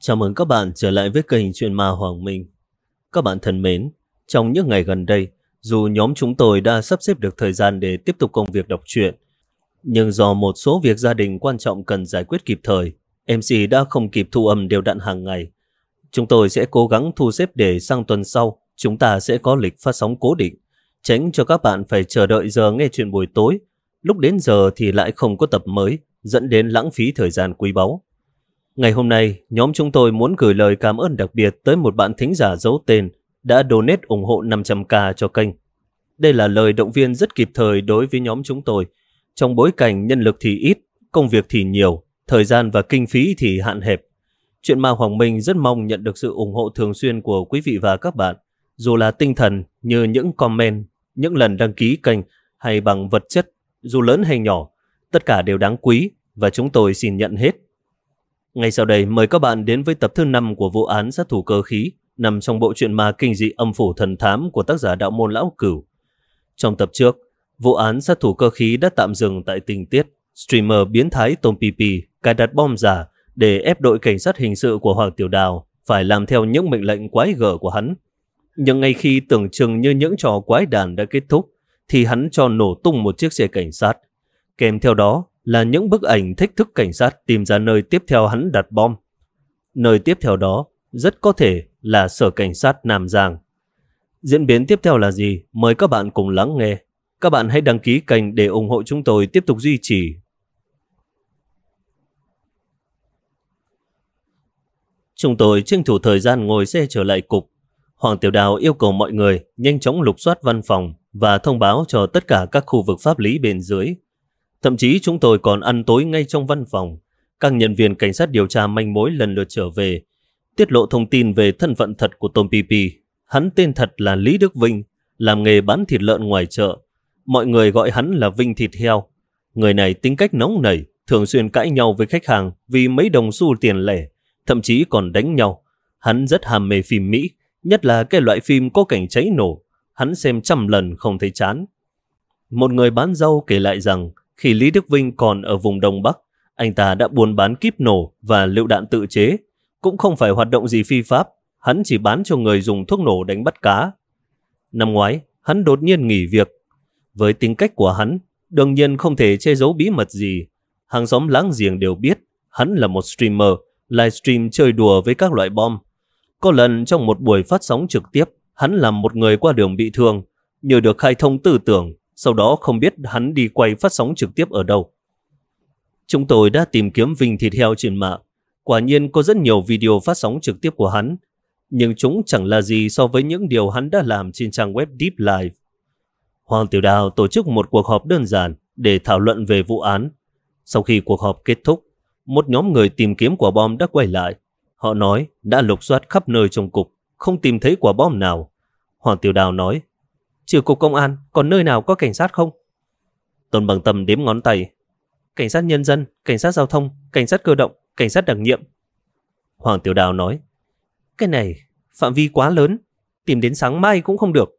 Chào mừng các bạn trở lại với kênh Chuyện Ma Hoàng Minh. Các bạn thân mến, trong những ngày gần đây, dù nhóm chúng tôi đã sắp xếp được thời gian để tiếp tục công việc đọc truyện, nhưng do một số việc gia đình quan trọng cần giải quyết kịp thời, MC đã không kịp thu âm đều đặn hàng ngày. Chúng tôi sẽ cố gắng thu xếp để sang tuần sau, chúng ta sẽ có lịch phát sóng cố định, tránh cho các bạn phải chờ đợi giờ nghe chuyện buổi tối, lúc đến giờ thì lại không có tập mới, dẫn đến lãng phí thời gian quý báu. Ngày hôm nay, nhóm chúng tôi muốn gửi lời cảm ơn đặc biệt tới một bạn thính giả giấu tên đã donate ủng hộ 500k cho kênh. Đây là lời động viên rất kịp thời đối với nhóm chúng tôi. Trong bối cảnh nhân lực thì ít, công việc thì nhiều, thời gian và kinh phí thì hạn hẹp. Chuyện Ma Hoàng Minh rất mong nhận được sự ủng hộ thường xuyên của quý vị và các bạn, dù là tinh thần như những comment, những lần đăng ký kênh hay bằng vật chất, dù lớn hay nhỏ, tất cả đều đáng quý và chúng tôi xin nhận hết. Ngay sau đây mời các bạn đến với tập thứ 5 của vụ án sát thủ cơ khí nằm trong bộ truyện ma kinh dị Âm Phủ Thần Thám của tác giả Đạo Môn Lão Cửu. Trong tập trước, vụ án sát thủ cơ khí đã tạm dừng tại tình tiết streamer biến thái Tom Pipi cài đặt bom giả để ép đội cảnh sát hình sự của Hoàng Tiểu Đào phải làm theo những mệnh lệnh quái gở của hắn. Nhưng ngay khi tưởng chừng như những trò quái đản đã kết thúc thì hắn cho nổ tung một chiếc xe cảnh sát. Kèm theo đó là những bức ảnh thách thức cảnh sát tìm ra nơi tiếp theo hắn đặt bom. Nơi tiếp theo đó rất có thể là sở cảnh sát Nam Giang. Diễn biến tiếp theo là gì? Mời các bạn cùng lắng nghe. Các bạn hãy đăng ký kênh để ủng hộ chúng tôi tiếp tục duy trì. Chúng tôi tranh thủ thời gian ngồi xe trở lại cục. Hoàng Tiểu Đào yêu cầu mọi người nhanh chóng lục soát văn phòng và thông báo cho tất cả các khu vực pháp lý bên dưới. Thậm chí chúng tôi còn ăn tối ngay trong văn phòng. Các nhân viên cảnh sát điều tra manh mối lần lượt trở về, tiết lộ thông tin về thân phận thật của Tom Pipi. Hắn tên thật là Lý Đức Vinh, làm nghề bán thịt lợn ngoài chợ. Mọi người gọi hắn là Vinh Thịt Heo. Người này tính cách nóng nảy, thường xuyên cãi nhau với khách hàng vì mấy đồng xu tiền lẻ, thậm chí còn đánh nhau. Hắn rất ham mê phim Mỹ, nhất là cái loại phim có cảnh cháy nổ. Hắn xem trăm lần không thấy chán. Một người bán rau kể lại rằng khi Lý Đức Vinh còn ở vùng Đông Bắc, anh ta đã buôn bán kíp nổ và lựu đạn tự chế. Cũng không phải hoạt động gì phi pháp, hắn chỉ bán cho người dùng thuốc nổ đánh bắt cá. Năm ngoái, hắn đột nhiên nghỉ việc. Với tính cách của hắn, đương nhiên không thể che giấu bí mật gì. Hàng xóm láng giềng đều biết hắn là một streamer, livestream chơi đùa với các loại bom. Có lần trong một buổi phát sóng trực tiếp, hắn làm một người qua đường bị thương, nhờ được khai thông tư tưởng. Sau đó không biết hắn đi quay phát sóng trực tiếp ở đâu. Chúng tôi đã tìm kiếm Vinh Thịt Heo trên mạng. Quả nhiên có rất nhiều video phát sóng trực tiếp của hắn, nhưng chúng chẳng là gì so với những điều hắn đã làm trên trang web Deep Live. Hoàng Tiểu Đào tổ chức một cuộc họp đơn giản để thảo luận về vụ án. Sau khi cuộc họp kết thúc, một nhóm người tìm kiếm quả bom đã quay lại. Họ nói đã lục soát khắp nơi trong cục, không tìm thấy quả bom nào. Hoàng Tiểu Đào nói, trừ cục công an, còn nơi nào có cảnh sát không? Tôn Bằng Tâm đếm ngón tay. Cảnh sát nhân dân, cảnh sát giao thông, cảnh sát cơ động, cảnh sát đặc nhiệm. Hoàng Tiểu Đào nói, cái này phạm vi quá lớn, tìm đến sáng mai cũng không được.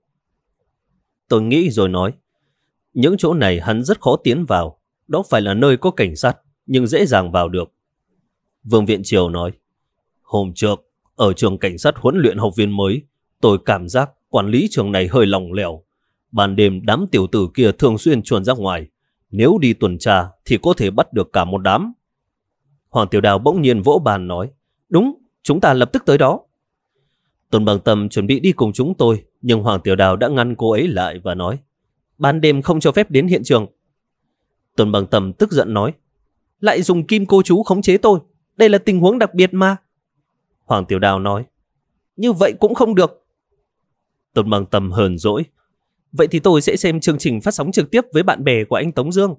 Tôi nghĩ rồi nói, những chỗ này hắn rất khó tiến vào, đó phải là nơi có cảnh sát, nhưng dễ dàng vào được. Vương Viện Triều nói, hôm trước, ở trường cảnh sát huấn luyện học viên mới, tôi cảm giác quản lý trường này hơi lỏng lẻo. Ban đêm đám tiểu tử kia thường xuyên chuồn ra ngoài. Nếu đi tuần tra thì có thể bắt được cả một đám. Hoàng Tiểu Đào bỗng nhiên vỗ bàn nói, đúng, chúng ta lập tức tới đó. Tôn Bằng Tâm chuẩn bị đi cùng chúng tôi, nhưng Hoàng Tiểu Đào đã ngăn cô ấy lại và nói, ban đêm không cho phép đến hiện trường. Tôn Bằng Tâm tức giận nói, lại dùng kim cô chú khống chế tôi, đây là tình huống đặc biệt mà. Hoàng Tiểu Đào nói, như vậy cũng không được. Tôn Bằng Tâm hờn dỗi, vậy thì tôi sẽ xem chương trình phát sóng trực tiếp với bạn bè của anh Tống Dương.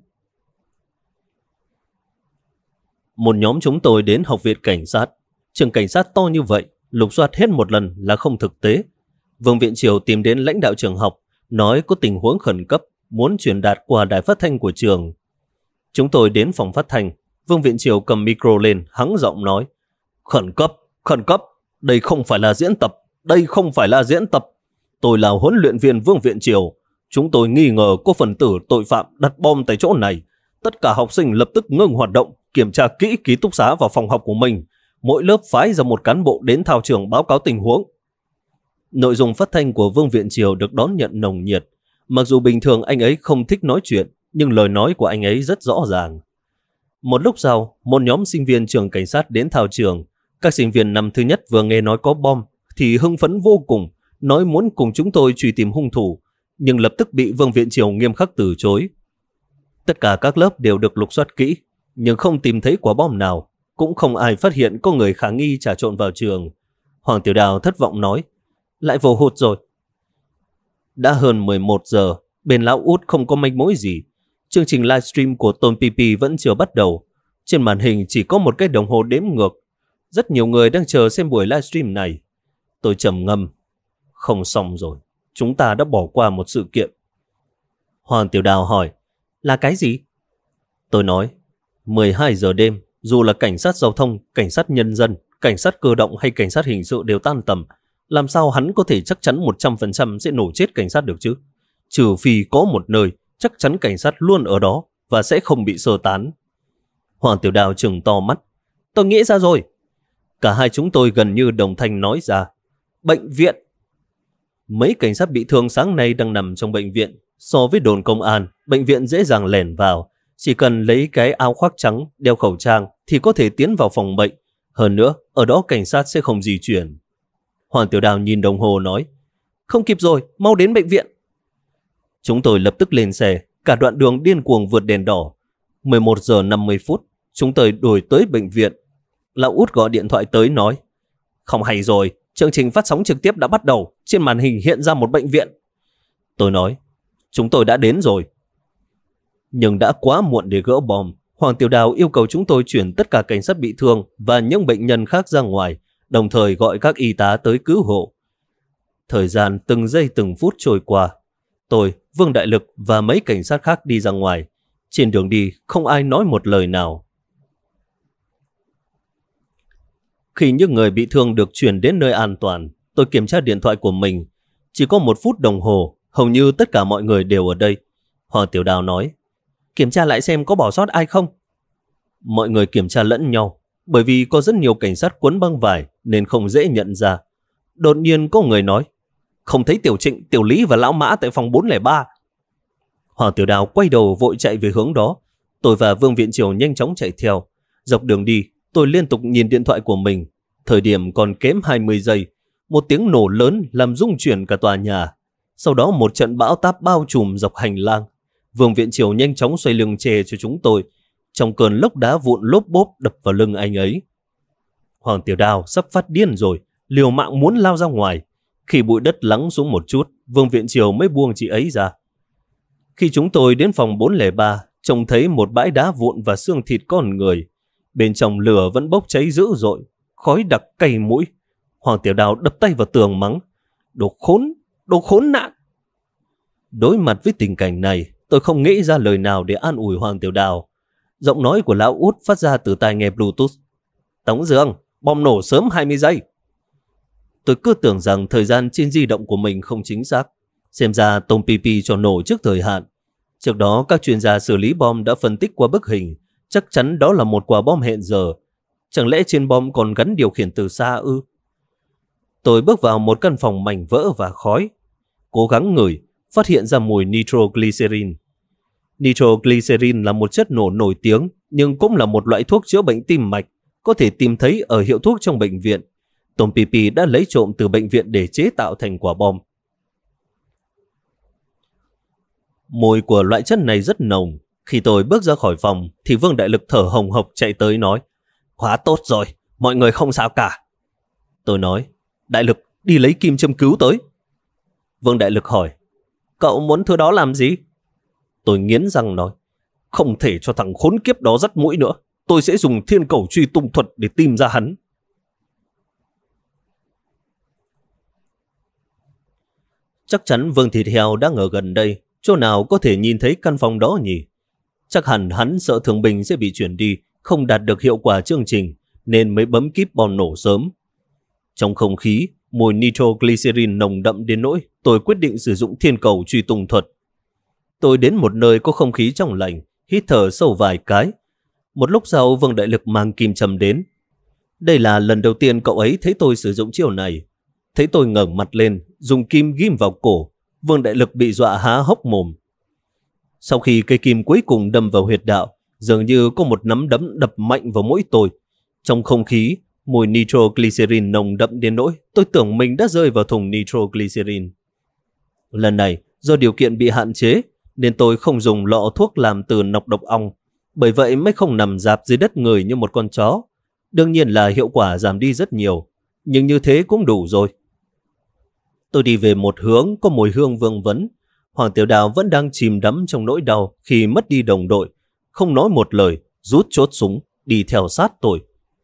Một nhóm chúng tôi đến học viện cảnh sát. Trường cảnh sát to như vậy, lục soát hết một lần là không thực tế. Vương Viện Triều tìm đến lãnh đạo trường học, nói có tình huống khẩn cấp, muốn truyền đạt qua đài phát thanh của trường. Chúng tôi đến phòng phát thanh. Vương Viện Triều cầm micro lên, hắng giọng nói, khẩn cấp, đây không phải là diễn tập, tôi là huấn luyện viên Vương Viện Triều. Chúng tôi nghi ngờ có phần tử tội phạm đặt bom tại chỗ này. Tất cả học sinh lập tức ngưng hoạt động, kiểm tra kỹ ký túc xá và phòng học của mình. mỗi lớp phái ra một cán bộ đến thao trường báo cáo tình huống. Nội dung phát thanh của Vương Viện Triều được đón nhận nồng nhiệt. Mặc dù bình thường anh ấy không thích nói chuyện, nhưng lời nói của anh ấy rất rõ ràng. Một lúc sau, một nhóm sinh viên trường cảnh sát đến thao trường. Các sinh viên năm thứ nhất vừa nghe nói có bom thì hưng phấn vô cùng, nói muốn cùng chúng tôi truy tìm hung thủ, nhưng lập tức bị Vương Viện Triều nghiêm khắc từ chối. Tất cả các lớp đều được lục soát kỹ, nhưng không tìm thấy quả bom nào, cũng không ai phát hiện có người khả nghi trà trộn vào trường. Hoàng Tiểu Đào thất vọng nói, lại vô hụt rồi. Đã hơn 11 giờ, bên lão út không có manh mối gì. Chương trình livestream của Tôn PP vẫn chưa bắt đầu. Trên màn hình chỉ có một cái đồng hồ đếm ngược. Rất nhiều người đang chờ xem buổi livestream này. Tôi trầm ngâm. Không xong rồi. Chúng ta đã bỏ qua một sự kiện. Hoàng Tiểu Đào hỏi, là cái gì? Tôi nói, 12 giờ đêm, dù là cảnh sát giao thông, cảnh sát nhân dân, cảnh sát cơ động hay cảnh sát hình sự đều tan tầm. Làm sao hắn có thể chắc chắn 100% sẽ nổ chết cảnh sát được chứ? Trừ phi có một nơi chắc chắn cảnh sát luôn ở đó và sẽ không bị sơ tán. Hoàng Tiểu Đào trừng to mắt. Tôi nghĩ ra rồi. Cả hai chúng tôi gần như đồng thanh nói ra. Bệnh viện. Mấy cảnh sát bị thương sáng nay đang nằm trong bệnh viện. So với đồn công an, bệnh viện dễ dàng lẻn vào. Chỉ cần lấy cái áo khoác trắng, đeo khẩu trang thì có thể tiến vào phòng bệnh. Hơn nữa, ở đó cảnh sát sẽ không di chuyển. Hoàng Tiểu Đào nhìn đồng hồ nói, không kịp rồi, mau đến bệnh viện. Chúng tôi lập tức lên xe, cả đoạn đường điên cuồng vượt đèn đỏ. 11 giờ 50 phút, chúng tôi đuổi tới bệnh viện. Lão út gọi điện thoại tới nói, không hay rồi, chương trình phát sóng trực tiếp đã bắt đầu, trên màn hình hiện ra một bệnh viện. Tôi nói, chúng tôi đã đến rồi. Nhưng đã quá muộn để gỡ bom. Hoàng Tiểu Đào yêu cầu chúng tôi chuyển tất cả cảnh sát bị thương và những bệnh nhân khác ra ngoài, đồng thời gọi các y tá tới cứu hộ. Thời gian từng giây từng phút trôi qua. Tôi, Vương Đại Lực và mấy cảnh sát khác đi ra ngoài. Trên đường đi, không ai nói một lời nào. Khi những người bị thương được chuyển đến nơi an toàn, tôi kiểm tra điện thoại của mình. Chỉ có 1 phút đồng hồ, hầu như tất cả mọi người đều ở đây. Hoàng Tiểu Đào nói, kiểm tra lại xem có bỏ sót ai không. Mọi người kiểm tra lẫn nhau, bởi vì có rất nhiều cảnh sát quấn băng vải nên không dễ nhận ra. Đột nhiên có người nói, không thấy Tiểu Trịnh, Tiểu Lý và Lão Mã tại phòng 403. Hoàng Tiểu Đào quay đầu vội chạy về hướng đó. Tôi và Vương Viện Triều nhanh chóng chạy theo. Dọc đường đi, tôi liên tục nhìn điện thoại của mình. Thời điểm còn kém 20 giây, một tiếng nổ lớn làm rung chuyển cả tòa nhà. Sau đó một trận bão táp bao trùm dọc hành lang. Vương Viện Triều nhanh chóng xoay lưng chè cho chúng tôi. Trong cơn lốc đá vụn lốp bốp đập vào lưng anh ấy. Hoàng Tiểu Đào sắp phát điên rồi, liều mạng muốn lao ra ngoài. Khi bụi đất lắng xuống một chút, Vương Viện Triều mới buông chị ấy ra. Khi chúng tôi đến phòng 403, trông thấy một bãi đá vụn và xương thịt con người. Bên trong lửa vẫn bốc cháy dữ dội, khói đặc cay mũi. Hoàng Tiểu Đào đập tay vào tường mắng, đồ khốn nạn. Đối mặt với tình cảnh này, tôi không nghĩ ra lời nào để an ủi Hoàng Tiểu Đào. Giọng nói của lão út phát ra từ tai nghe Bluetooth. Tống Dương, bom nổ sớm 20 giây. Tôi cứ tưởng rằng thời gian trên di động của mình không chính xác. Xem ra Tông PP cho nổ trước thời hạn. Trước đó các chuyên gia xử lý bom đã phân tích qua bức hình. Chắc chắn đó là một quả bom hẹn giờ. Chẳng lẽ trên bom còn gắn điều khiển từ xa ư? Tôi bước vào một căn phòng mảnh vỡ và khói. Cố gắng ngửi, phát hiện ra mùi nitroglycerin. Nitroglycerin là một chất nổ nổi tiếng, nhưng cũng là một loại thuốc chữa bệnh tim mạch, có thể tìm thấy ở hiệu thuốc trong bệnh viện. Tom PP đã lấy trộm từ bệnh viện để chế tạo thành quả bom. Mùi của loại chất này rất nồng. Khi tôi bước ra khỏi phòng thì Vương Đại Lực thở hồng hộc chạy tới nói, quá tốt rồi, mọi người không sao cả. Tôi nói, Đại Lực, đi lấy kim châm cứu tới. Vương Đại Lực hỏi, cậu muốn thứ đó làm gì? Tôi nghiến răng nói, không thể cho thằng khốn kiếp đó dắt mũi nữa. Tôi sẽ dùng thiên cầu truy tung thuật để tìm ra hắn. Chắc chắn Vương Thịt Heo đang ở gần đây. Chỗ nào có thể nhìn thấy căn phòng đó nhỉ? Chắc hẳn hắn sợ Thường Bình sẽ bị chuyển đi, không đạt được hiệu quả chương trình, nên mới bấm kíp bom nổ sớm. Trong không khí, mùi nitroglycerin nồng đậm đến nỗi tôi quyết định sử dụng thiên cầu truy tung thuật. Tôi đến một nơi có không khí trong lành, hít thở sâu vài cái. Một lúc sau Vương Đại Lực mang kim châm đến. Đây là lần đầu tiên cậu ấy thấy tôi sử dụng chiêu này. Thấy tôi ngẩng mặt lên, dùng kim ghim vào cổ, Vương Đại Lực bị dọa há hốc mồm. Sau khi cây kim cuối cùng đâm vào huyệt đạo, dường như có một nắm đấm đập mạnh vào mũi tôi. Trong không khí, mùi nitroglycerin nồng đậm đến nỗi tôi tưởng mình đã rơi vào thùng nitroglycerin. Lần này, do điều kiện bị hạn chế, nên tôi không dùng lọ thuốc làm từ nọc độc ong. Bởi vậy mới không nằm rạp dưới đất người như một con chó. Đương nhiên là hiệu quả giảm đi rất nhiều, nhưng như thế cũng đủ rồi. Tôi đi về một hướng có mùi hương vương vấn. Hoàng Tiểu Đào vẫn đang chìm đắm trong nỗi đau khi mất đi đồng đội, không nói một lời, rút chốt súng, đi theo sát tôi.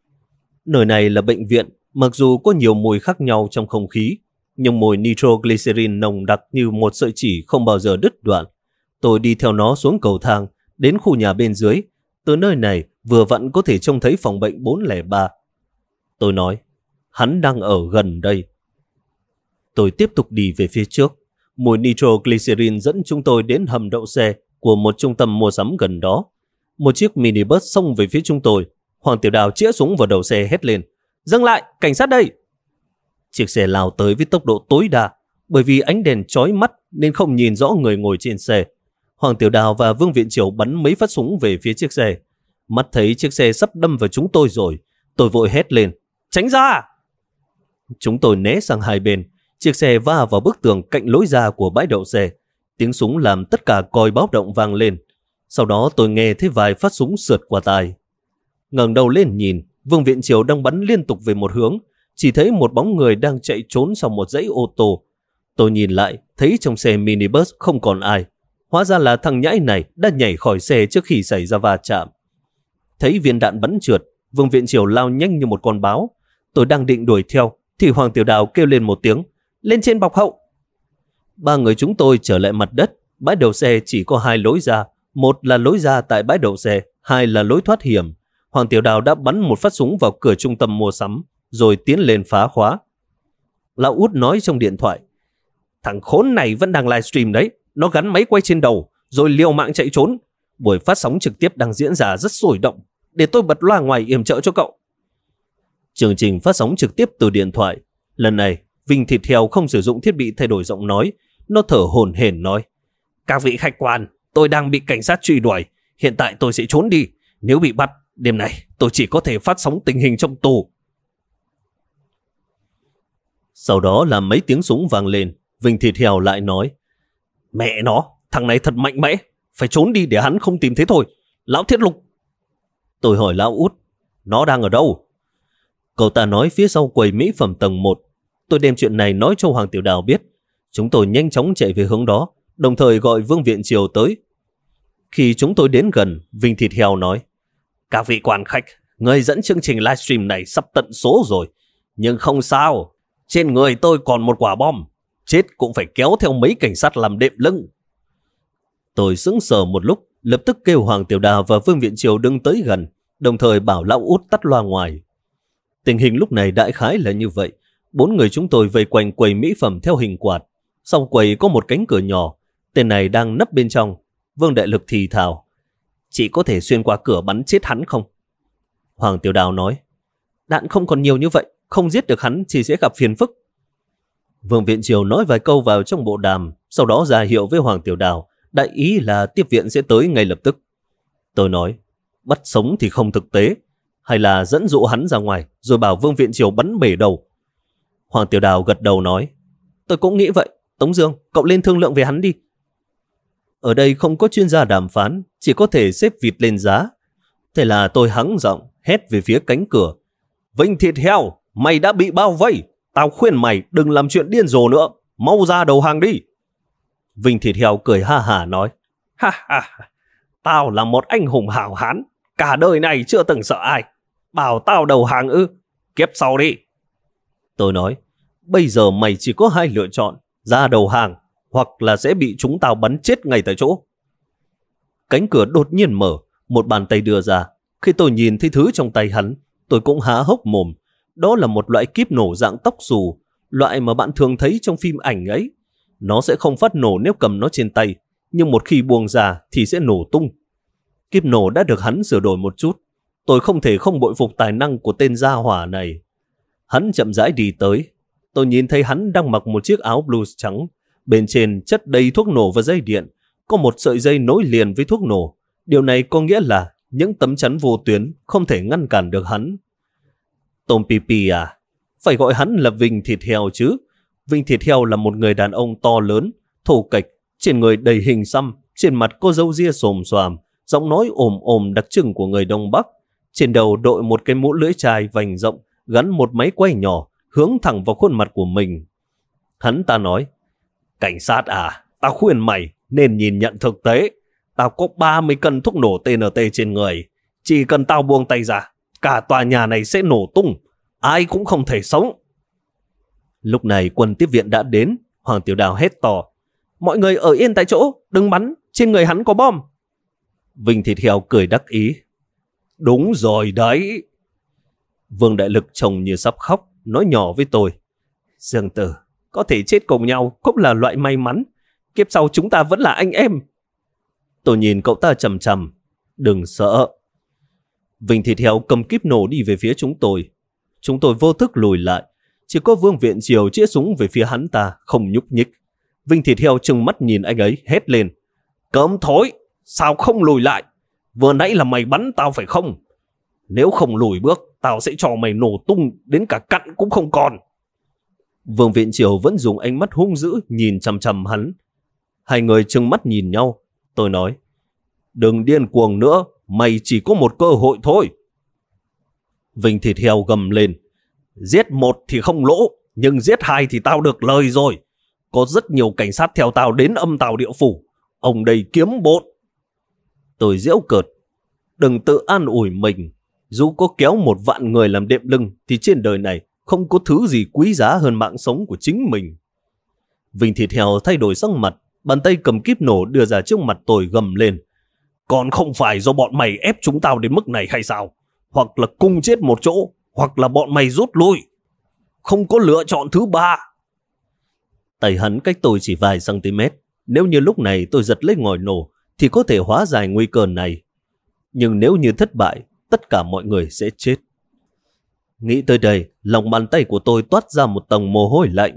Nơi này là bệnh viện, mặc dù có nhiều mùi khác nhau trong không khí, nhưng mùi nitroglycerin nồng đặc như một sợi chỉ không bao giờ đứt đoạn. Tôi đi theo nó xuống cầu thang, đến khu nhà bên dưới. Từ nơi này vừa vặn có thể trông thấy phòng bệnh 403. Tôi nói, hắn đang ở gần đây. Tôi tiếp tục đi về phía trước. Mùi nitroglycerin dẫn chúng tôi đến hầm đậu xe của một trung tâm mua sắm gần đó. Một chiếc minibus xông về phía chúng tôi. Hoàng Tiểu Đào chĩa súng vào đầu xe hét lên, dừng lại, cảnh sát đây! Chiếc xe lao tới với tốc độ tối đa. Bởi vì ánh đèn chói mắt nên không nhìn rõ người ngồi trên xe. Hoàng Tiểu Đào và Vương Viện Triều bắn mấy phát súng về phía chiếc xe. Mắt thấy chiếc xe sắp đâm vào chúng tôi rồi, tôi vội hét lên, tránh ra! Chúng tôi né sang hai bên. Chiếc xe va vào bức tường cạnh lối ra của bãi đậu xe. Tiếng súng làm tất cả còi báo động vang lên. Sau đó tôi nghe thấy vài phát súng sượt qua tai. Ngẩng đầu lên nhìn, Vương Viện Triều đang bắn liên tục về một hướng. Chỉ thấy một bóng người đang chạy trốn sau một dãy ô tô. Tôi nhìn lại, thấy trong xe minibus không còn ai. Hóa ra là thằng nhãi này đã nhảy khỏi xe trước khi xảy ra va chạm. Thấy viên đạn bắn trượt, Vương Viện Triều lao nhanh như một con báo. Tôi đang định đuổi theo, thì Hoàng Tiểu Đào kêu lên một tiếng, lên trên bọc hậu. Ba người chúng tôi trở lại mặt đất. Bãi đậu xe chỉ có hai lối ra. Một là lối ra tại bãi đậu xe, hai là lối thoát hiểm. Hoàng Tiểu Đào đã bắn một phát súng vào cửa trung tâm mua sắm, rồi tiến lên phá khóa. Lão Út nói trong điện thoại, thằng khốn này vẫn đang livestream đấy. Nó gắn máy quay trên đầu, rồi liều mạng chạy trốn. Buổi phát sóng trực tiếp đang diễn ra rất sôi động. Để tôi bật loa ngoài yểm trợ cho cậu. Chương trình phát sóng trực tiếp từ điện thoại. Lần này, Vinh Thịt Heo không sử dụng thiết bị thay đổi giọng nói. Nó thở hổn hển nói, các vị khách quan, tôi đang bị cảnh sát truy đuổi. Hiện tại tôi sẽ trốn đi. Nếu bị bắt, đêm nay tôi chỉ có thể phát sóng tình hình trong tù. Sau đó là mấy tiếng súng vang lên. Vinh Thịt Heo lại nói, mẹ nó, thằng này thật mạnh mẽ. Phải trốn đi để hắn không tìm thấy thôi. Lão Thiết Lục. Tôi hỏi Lão Út, nó đang ở đâu? Cậu ta nói phía sau quầy mỹ phẩm tầng 1. Tôi đem chuyện này nói cho Hoàng Tiểu Đào biết. Chúng tôi nhanh chóng chạy về hướng đó, đồng thời gọi Vương Viện Triều tới. Khi chúng tôi đến gần, Vinh Thịt Heo nói, các vị quan khách, người dẫn chương trình livestream này sắp tận số rồi. Nhưng không sao, trên người tôi còn một quả bom. Chết cũng phải kéo theo mấy cảnh sát làm đệm lưng. Tôi sững sờ một lúc, lập tức kêu Hoàng Tiểu Đào và Vương Viện Triều đứng tới gần, đồng thời bảo Lão Út tắt loa ngoài. Tình hình lúc này đại khái là như vậy. 4 người chúng tôi vây quanh quầy mỹ phẩm theo hình quạt. Sau quầy có một cánh cửa nhỏ. Tên này đang nấp bên trong. Vương Đại Lực thì thào, chỉ có thể xuyên qua cửa bắn chết hắn không? Hoàng Tiểu Đào nói, đạn không còn nhiều như vậy, không giết được hắn thì sẽ gặp phiền phức. Vương Viện Triều nói vài câu vào trong bộ đàm, sau đó ra hiệu với Hoàng Tiểu Đào, đại ý là tiếp viện sẽ tới ngay lập tức. Tôi nói, bắt sống thì không thực tế, hay là dẫn dụ hắn ra ngoài rồi bảo Vương Viện Triều bắn bể đầu. Hoàng Tiểu Đào gật đầu nói, tôi cũng nghĩ vậy. Tống Dương, cậu lên thương lượng với hắn đi. Ở đây không có chuyên gia đàm phán, chỉ có thể xếp vịt lên giá. Thế là tôi hắng giọng hét về phía cánh cửa, Vinh Thịt Heo, mày đã bị bao vây. Tao khuyên mày đừng làm chuyện điên rồ nữa, mau ra đầu hàng đi. Vinh Thịt Heo cười ha hả nói, ha ha, tao là một anh hùng hảo hán, cả đời này chưa từng sợ ai. Bảo tao đầu hàng ư? Kiếp sau đi. Tôi nói, bây giờ mày chỉ có hai lựa chọn, ra đầu hàng hoặc là sẽ bị chúng tao bắn chết ngay tại chỗ. Cánh cửa đột nhiên mở, một bàn tay đưa ra. Khi tôi nhìn thấy thứ trong tay hắn, tôi cũng há hốc mồm. Đó là một loại kíp nổ dạng tóc xù, loại mà bạn thường thấy trong phim ảnh ấy. Nó sẽ không phát nổ nếu cầm nó trên tay, nhưng một khi buông ra thì sẽ nổ tung. Kíp nổ đã được hắn sửa đổi một chút. Tôi không thể không bội phục tài năng của tên gia hỏa này. Hắn chậm rãi đi tới. Tôi nhìn thấy hắn đang mặc một chiếc áo blues trắng. Bên trên chất đầy thuốc nổ và dây điện. Có một sợi dây nối liền với thuốc nổ. Điều này có nghĩa là những tấm chắn vô tuyến không thể ngăn cản được hắn. Tom Pipi à? Phải gọi hắn là Vinh Thịt Heo chứ. Vinh Thịt Heo là một người đàn ông to lớn, thô kệch, trên người đầy hình xăm, trên mặt có râu ria xồm xoàm, giọng nói ồm ồm đặc trưng của người Đông Bắc. Trên đầu đội một cái mũ lưỡi chai vành rộng, gắn một máy quay nhỏ, hướng thẳng vào khuôn mặt của mình. Hắn ta nói, cảnh sát à, tao khuyên mày nên nhìn nhận thực tế. Tao có 30 cân thuốc nổ TNT trên người. Chỉ cần tao buông tay ra, cả tòa nhà này sẽ nổ tung. Ai cũng không thể sống. Lúc này quân tiếp viện đã đến. Hoàng Tiểu Đào hét to, mọi người ở yên tại chỗ, đừng bắn, trên người hắn có bom. Vinh Thịt Heo cười đắc ý, đúng rồi đấy. Vương Đại Lực trông như sắp khóc, nói nhỏ với tôi, Dương Tử, có thể chết cùng nhau cũng là loại may mắn. Kiếp sau chúng ta vẫn là anh em. Tôi nhìn cậu ta chằm chằm, đừng sợ. Vinh Thịt Heo cầm kíp nổ đi về phía chúng tôi. Chúng tôi vô thức lùi lại. Chỉ có Vương Viện Triều chĩa súng về phía hắn ta, không nhúc nhích. Vinh Thịt Heo trừng mắt nhìn anh ấy, hét lên, cấm thối, sao không lùi lại? Vừa nãy là mày bắn tao phải không? Nếu không lùi bước, tao sẽ cho mày nổ tung đến cả cặn cũng không còn. Vương Viện Triều vẫn dùng ánh mắt hung dữ nhìn chằm chằm hắn. Hai người trừng mắt nhìn nhau. Tôi nói, đừng điên cuồng nữa, mày chỉ có một cơ hội thôi. Vinh Thịt Heo gầm lên, giết một thì không lỗ, nhưng giết hai thì tao được lời rồi. Có rất nhiều cảnh sát theo tao đến Âm Tào Địa Phủ. Ông đây kiếm bộn. Tôi giễu cợt, đừng tự an ủi mình. Dù có kéo 1.000.000 người làm đệm lưng thì trên đời này không có thứ gì quý giá hơn mạng sống của chính mình. Vinh Thịt Heo thay đổi sắc mặt, bàn tay cầm kíp nổ đưa ra trước mặt tôi gầm lên, còn không phải do bọn mày ép chúng tao đến mức này hay sao? Hoặc là cùng chết một chỗ, hoặc là bọn mày rút lui. Không có lựa chọn thứ ba. Tay hắn cách tôi chỉ vài cm. Nếu như lúc này tôi giật lấy ngòi nổ thì có thể hóa giải nguy cơ này. Nhưng nếu như thất bại, tất cả mọi người sẽ chết. Nghĩ tới đây, lòng bàn tay của tôi toát ra một tầng mồ hôi lạnh.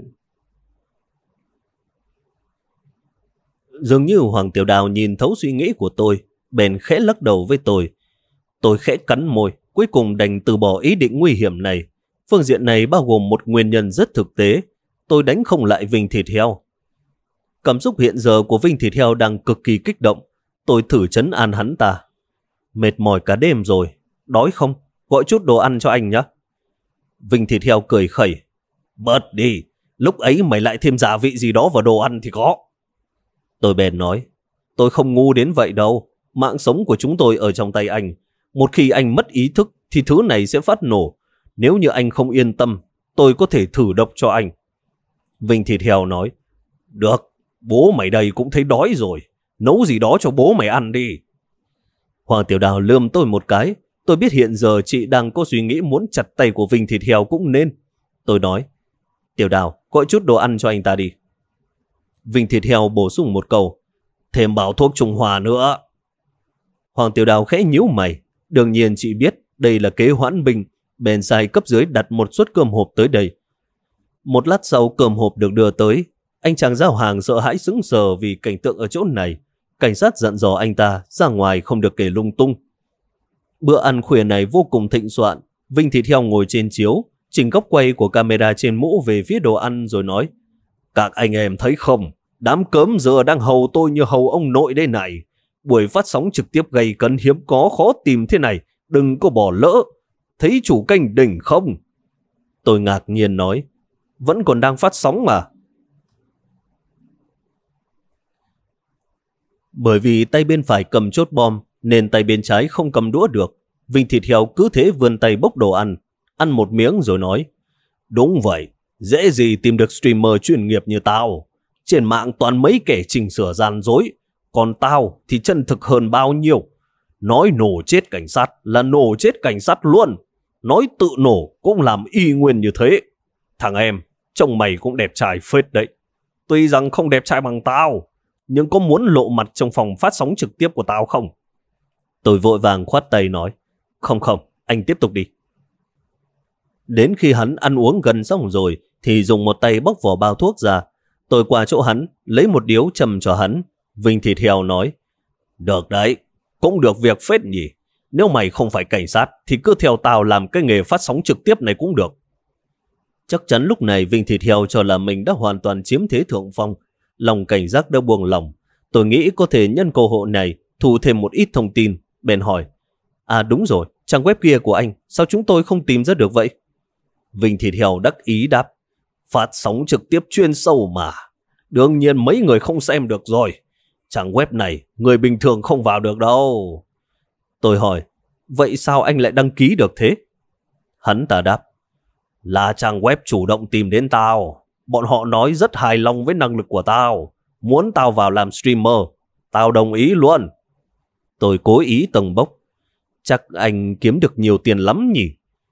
Dường như Hoàng Tiểu Đào nhìn thấu suy nghĩ của tôi, bèn khẽ lắc đầu với tôi. Tôi khẽ cắn môi, cuối cùng đành từ bỏ ý định nguy hiểm này. Phương diện này bao gồm một nguyên nhân rất thực tế. Tôi đánh không lại Vinh Thịt Heo. Cảm xúc hiện giờ của Vinh Thịt Heo đang cực kỳ kích động. Tôi thử trấn an hắn ta. Mệt mỏi cả đêm rồi, đói không? Gọi chút đồ ăn cho anh nhé. Vinh Thịt Heo cười khẩy. Bớt đi, lúc ấy mày lại thêm gia vị gì đó vào đồ ăn thì có. Tôi bèn nói, tôi không ngu đến vậy đâu. Mạng sống của chúng tôi ở trong tay anh. Một khi anh mất ý thức thì thứ này sẽ phát nổ. Nếu như anh không yên tâm, tôi có thể thử độc cho anh. Vinh Thịt Heo nói, được, bố mày đây cũng thấy đói rồi. Nấu gì đó cho bố mày ăn đi. Hoàng Tiểu Đào lườm tôi một cái. Tôi biết hiện giờ chị đang có suy nghĩ muốn chặt tay của Vinh Thịt Heo cũng nên. Tôi nói, Tiểu Đào, gọi chút đồ ăn cho anh ta đi. Vinh Thịt Heo bổ sung một câu, thêm bao thuốc Trung Hoa nữa. Hoàng Tiểu Đào khẽ nhíu mày. Đương nhiên chị biết đây là kế hoãn binh, bèn sai cấp dưới đặt một suất cơm hộp tới đây. Một lát sau cơm hộp được đưa tới. Anh chàng giao hàng sợ hãi sững sờ vì cảnh tượng ở chỗ này. Cảnh sát dặn dò anh ta ra ngoài không được kể lung tung. Bữa ăn khuya này vô cùng thịnh soạn. Vinh Thịt Heo ngồi trên chiếu, chỉnh góc quay của camera trên mũ về phía đồ ăn rồi nói, các anh em thấy không, đám cớm giờ đang hầu tôi như hầu ông nội đây này. Buổi phát sóng trực tiếp gay cấn hiếm có khó tìm thế này, đừng có bỏ lỡ. Thấy chủ kênh đỉnh không? Tôi ngạc nhiên nói, vẫn còn đang phát sóng mà. Bởi vì tay bên phải cầm chốt bom nên tay bên trái không cầm đũa được. Vinh Thịt Heo cứ thế vươn tay bốc đồ ăn một miếng rồi nói, đúng vậy, dễ gì tìm được streamer chuyên nghiệp như tao. Trên mạng toàn mấy kẻ chỉnh sửa gian dối, còn tao thì chân thực hơn bao nhiêu. Nói nổ chết cảnh sát là nổ chết cảnh sát luôn. Nói tự nổ cũng làm y nguyên như thế. Thằng em, trông mày cũng đẹp trai phết đấy. Tuy rằng không đẹp trai bằng tao, nhưng có muốn lộ mặt trong phòng phát sóng trực tiếp của tao không? Tôi vội vàng khoát tay nói, Không, anh tiếp tục đi. Đến khi hắn ăn uống gần xong rồi thì dùng một tay bóc vỏ bao thuốc ra. Tôi qua chỗ hắn, lấy một điếu châm cho hắn. Vinh thịt heo nói, được đấy, cũng được việc phết nhỉ. Nếu mày không phải cảnh sát thì cứ theo tao làm cái nghề phát sóng trực tiếp này cũng được. Chắc chắn lúc này Vinh thịt heo cho là mình đã hoàn toàn chiếm thế thượng phong. Lòng cảnh giác đã buông lỏng. Tôi nghĩ có thể nhân cơ hội này thu thêm một ít thông tin. Bèn hỏi, à đúng rồi, trang web kia của anh, sao chúng tôi không tìm ra được vậy? Vinh thịt heo đắc ý đáp, phát sóng trực tiếp chuyên sâu mà. Đương nhiên mấy người không xem được rồi. Trang web này người bình thường không vào được đâu. Tôi hỏi, vậy sao anh lại đăng ký được thế? Hắn ta đáp, là trang web chủ động tìm đến tao. Bọn họ nói rất hài lòng với năng lực của tao. Muốn tao vào làm streamer. Tao đồng ý luôn. Tôi cố ý tầng bốc. Chắc anh kiếm được nhiều tiền lắm nhỉ?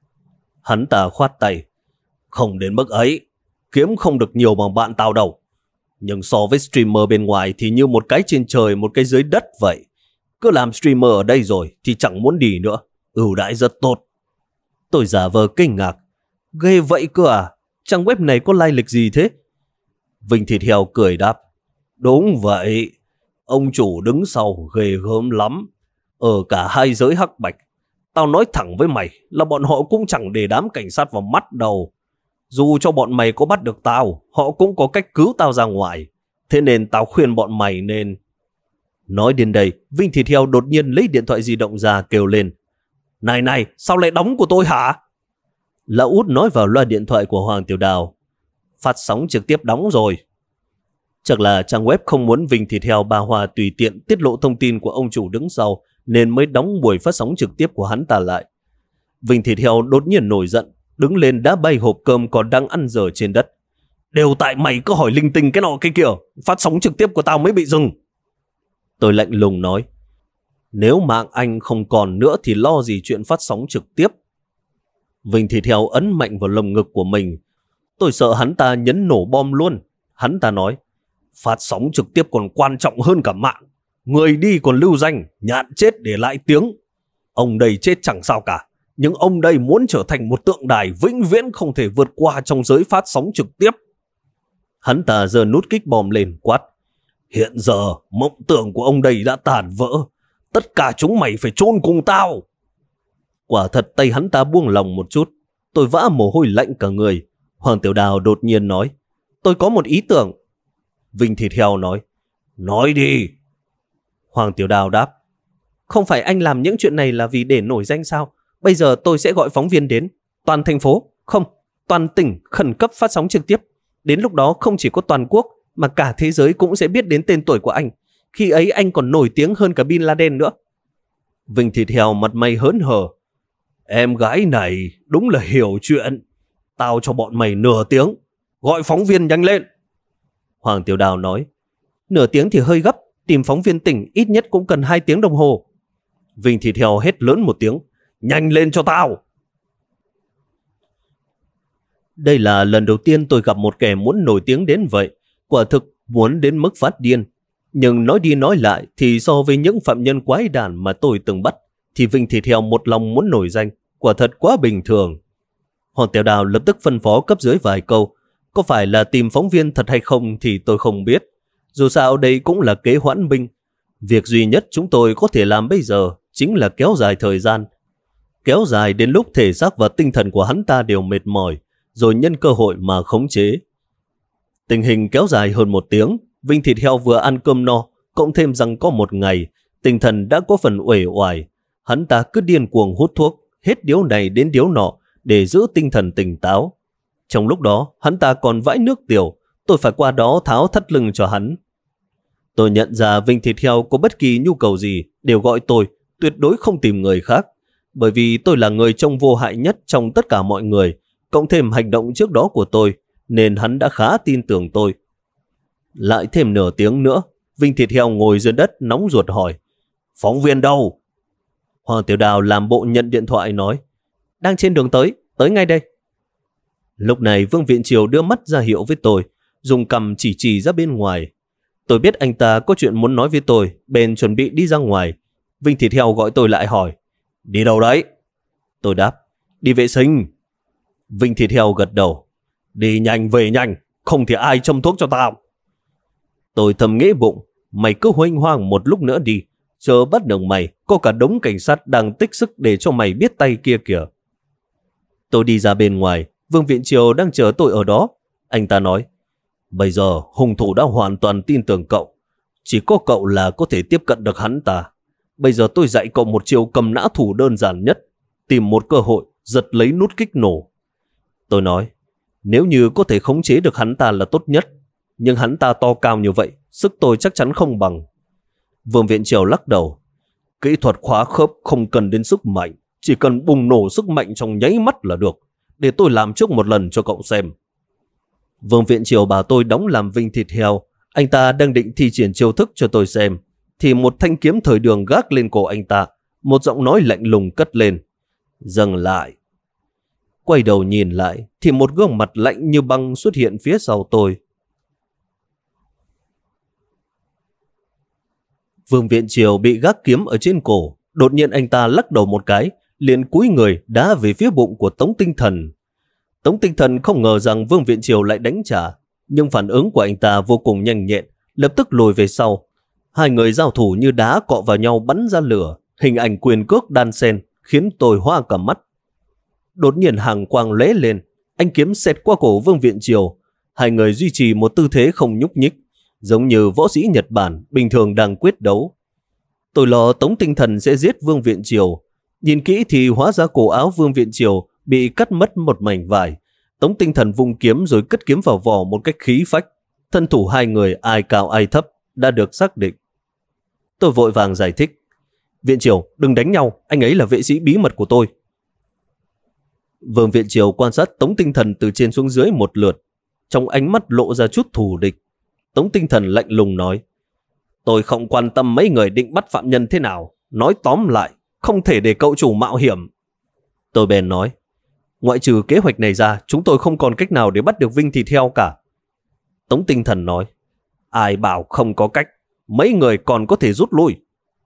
Hắn ta khoát tay. Không đến mức ấy. Kiếm không được nhiều bằng bạn tao đâu. Nhưng so với streamer bên ngoài thì như một cái trên trời một cái dưới đất vậy. Cứ làm streamer ở đây rồi thì chẳng muốn đi nữa. Ưu đãi rất tốt. Tôi giả vờ kinh ngạc. Ghê vậy cơ à? Trang web này có lai lịch gì thế? Vinh thịt heo cười đáp. Đúng vậy. Ông chủ đứng sau ghê gớm lắm. Ở cả hai giới hắc bạch. Tao nói thẳng với mày là bọn họ cũng chẳng để đám cảnh sát vào mắt đâu. Dù cho bọn mày có bắt được tao, họ cũng có cách cứu tao ra ngoài. Thế nên tao khuyên bọn mày nên... Nói đến đây, Vinh thịt heo đột nhiên lấy điện thoại di động ra kêu lên. Này, sao lại đóng của tôi hả? Lão út nói vào loa điện thoại của Hoàng Tiểu Đào. Phát sóng trực tiếp đóng rồi. Chắc là trang web không muốn Vinh thịt heo Ba Hoa tùy tiện tiết lộ thông tin của ông chủ đứng sau nên mới đóng buổi phát sóng trực tiếp của hắn ta lại. Vinh thịt heo đột nhiên nổi giận, đứng lên đá bay hộp cơm còn đang ăn dở trên đất. Đều tại mày cứ hỏi linh tinh cái nọ cái kia, phát sóng trực tiếp của tao mới bị dừng. Tôi lạnh lùng nói, nếu mạng anh không còn nữa thì lo gì chuyện phát sóng trực tiếp. Vinh thịt heo ấn mạnh vào lồng ngực của mình. Tôi sợ hắn ta nhấn nổ bom luôn. Hắn ta nói, phát sóng trực tiếp còn quan trọng hơn cả mạng. Người đi còn lưu danh, nhạn chết để lại tiếng. Ông đây chết chẳng sao cả, nhưng ông đây muốn trở thành một tượng đài vĩnh viễn không thể vượt qua trong giới phát sóng trực tiếp. Hắn ta giơ nút kích bom lên quát, hiện giờ mộng tưởng của ông đây đã tàn vỡ. Tất cả chúng mày phải chôn cùng tao. Quả thật tay hắn ta buông lòng một chút. Tôi vã mồ hôi lạnh cả người. Hoàng Tiểu Đào đột nhiên nói, tôi có một ý tưởng. Vinh thịt heo nói, nói đi. Hoàng Tiểu Đào đáp, không phải anh làm những chuyện này là vì để nổi danh sao? Bây giờ tôi sẽ gọi phóng viên đến. Toàn thành phố, không, toàn tỉnh khẩn cấp phát sóng trực tiếp. Đến lúc đó không chỉ có toàn quốc mà cả thế giới cũng sẽ biết đến tên tuổi của anh. Khi ấy anh còn nổi tiếng hơn cả Bin Laden nữa. Vinh thịt heo mặt mày hớn hở. Em gái này đúng là hiểu chuyện. Tao cho bọn mày nửa tiếng. Gọi phóng viên nhanh lên. Hoàng Tiểu Đào nói, nửa tiếng thì hơi gấp. Tìm phóng viên tỉnh ít nhất cũng cần 2 tiếng đồng hồ. Vinh thịt heo hét lớn một tiếng, nhanh lên cho tao. Đây là lần đầu tiên tôi gặp một kẻ muốn nổi tiếng đến vậy. Quả thực muốn đến mức phát điên. Nhưng nói đi nói lại thì so với những phạm nhân quái đản mà tôi từng bắt thì Vinh thịt heo một lòng muốn nổi danh. Quả thật quá bình thường. Hoàng Tiểu Đào lập tức phân phó cấp dưới vài câu. Có phải là tìm phóng viên thật hay không thì tôi không biết. Dù sao đây cũng là kế hoãn binh. Việc duy nhất chúng tôi có thể làm bây giờ chính là kéo dài thời gian. Kéo dài đến lúc thể xác và tinh thần của hắn ta đều mệt mỏi, rồi nhân cơ hội mà khống chế. Tình hình kéo dài hơn 1 tiếng. Vinh thịt heo vừa ăn cơm no, cộng thêm rằng có 1 ngày, tinh thần đã có phần uể oải. Hắn ta cứ điên cuồng hút thuốc, hết điếu này đến điếu nọ để giữ tinh thần tỉnh táo. Trong lúc đó, hắn ta còn vãi nước tiểu. Tôi phải qua đó tháo thắt lưng cho hắn. Tôi nhận ra Vinh thịt heo có bất kỳ nhu cầu gì đều gọi tôi, tuyệt đối không tìm người khác. Bởi vì tôi là người trông vô hại nhất trong tất cả mọi người, cộng thêm hành động trước đó của tôi, nên hắn đã khá tin tưởng tôi. Lại thêm nửa tiếng nữa, Vinh thịt heo ngồi dưới đất nóng ruột hỏi, phóng viên đâu? Hoàng Tiểu Đào làm bộ nhận điện thoại nói, đang trên đường tới ngay đây. Lúc này Vương Viện Triều đưa mắt ra hiệu với tôi, dùng cằm chỉ ra bên ngoài. Tôi biết anh ta có chuyện muốn nói với tôi, bèn chuẩn bị đi ra ngoài. Vinh thịt heo gọi tôi lại hỏi, đi đâu đấy? Tôi đáp, đi vệ sinh. Vinh Thịt Heo gật đầu, đi nhanh về nhanh, không thì ai châm thuốc cho tao. Tôi thầm nghĩ bụng, mày cứ huênh hoang một lúc nữa đi, chờ bắt được mày, có cả đống cảnh sát đang tích sức để cho mày biết tay kia kìa. Tôi đi ra bên ngoài, Vương Viện Triều đang chờ tôi ở đó. Anh ta nói, bây giờ hung thủ đã hoàn toàn tin tưởng cậu, chỉ có cậu là có thể tiếp cận được hắn ta. Bây giờ tôi dạy cậu một chiêu cầm nã thủ đơn giản nhất, tìm một cơ hội, giật lấy nút kích nổ. Tôi nói, nếu như có thể khống chế được hắn ta là tốt nhất, nhưng hắn ta to cao như vậy, sức tôi chắc chắn không bằng. Vương Viện Triều lắc đầu, kỹ thuật khóa khớp không cần đến sức mạnh, chỉ cần bùng nổ sức mạnh trong nháy mắt là được. Để tôi làm trước một lần cho cậu xem. Vương Viện Triều bảo tôi đóng làm Vinh Thịt Heo. Anh ta đang định thi triển chiêu thức cho tôi xem, thì một thanh kiếm thời đường gác lên cổ anh ta. Một giọng nói lạnh lùng cất lên, dừng lại. Quay đầu nhìn lại thì một gương mặt lạnh như băng xuất hiện phía sau tôi. Vương Viện Triều bị gác kiếm ở trên cổ. Đột nhiên anh ta lắc đầu một cái, liền cúi người đá về phía bụng của Tống Tinh Thần. Tống Tinh Thần không ngờ rằng Vương Viện Triều lại đánh trả, nhưng phản ứng của anh ta vô cùng nhanh nhẹn, lập tức lùi về sau. Hai người giao thủ như đá cọ vào nhau bắn ra lửa, hình ảnh quyền cước đan xen khiến tôi hoa cả mắt. Đột nhiên hàng quang lóe lên, anh kiếm xẹt qua cổ Vương Viện Triều. Hai người duy trì một tư thế không nhúc nhích, giống như võ sĩ Nhật Bản bình thường đang quyết đấu. Tôi lo Tống Tinh Thần sẽ giết Vương Viện Triều. Nhìn kỹ thì hóa ra cổ áo Vương Viện Triều bị cắt mất một mảnh vải. Tống Tinh Thần vung kiếm rồi cất kiếm vào vỏ một cách khí phách. Thân thủ hai người ai cao ai thấp đã được xác định. Tôi vội vàng giải thích, Viện Triều đừng đánh nhau, anh ấy là vệ sĩ bí mật của tôi. Vương Viện Triều quan sát Tống Tinh Thần từ trên xuống dưới một lượt, trong ánh mắt lộ ra chút thù địch. Tống Tinh Thần lạnh lùng nói, tôi không quan tâm mấy người định bắt phạm nhân thế nào, nói tóm lại không thể để cậu chủ mạo hiểm. Tôi bèn nói, ngoại trừ kế hoạch này ra, chúng tôi không còn cách nào để bắt được Vinh Thịt Heo cả. Tống Tinh Thần nói, ai bảo không có cách, mấy người còn có thể rút lui.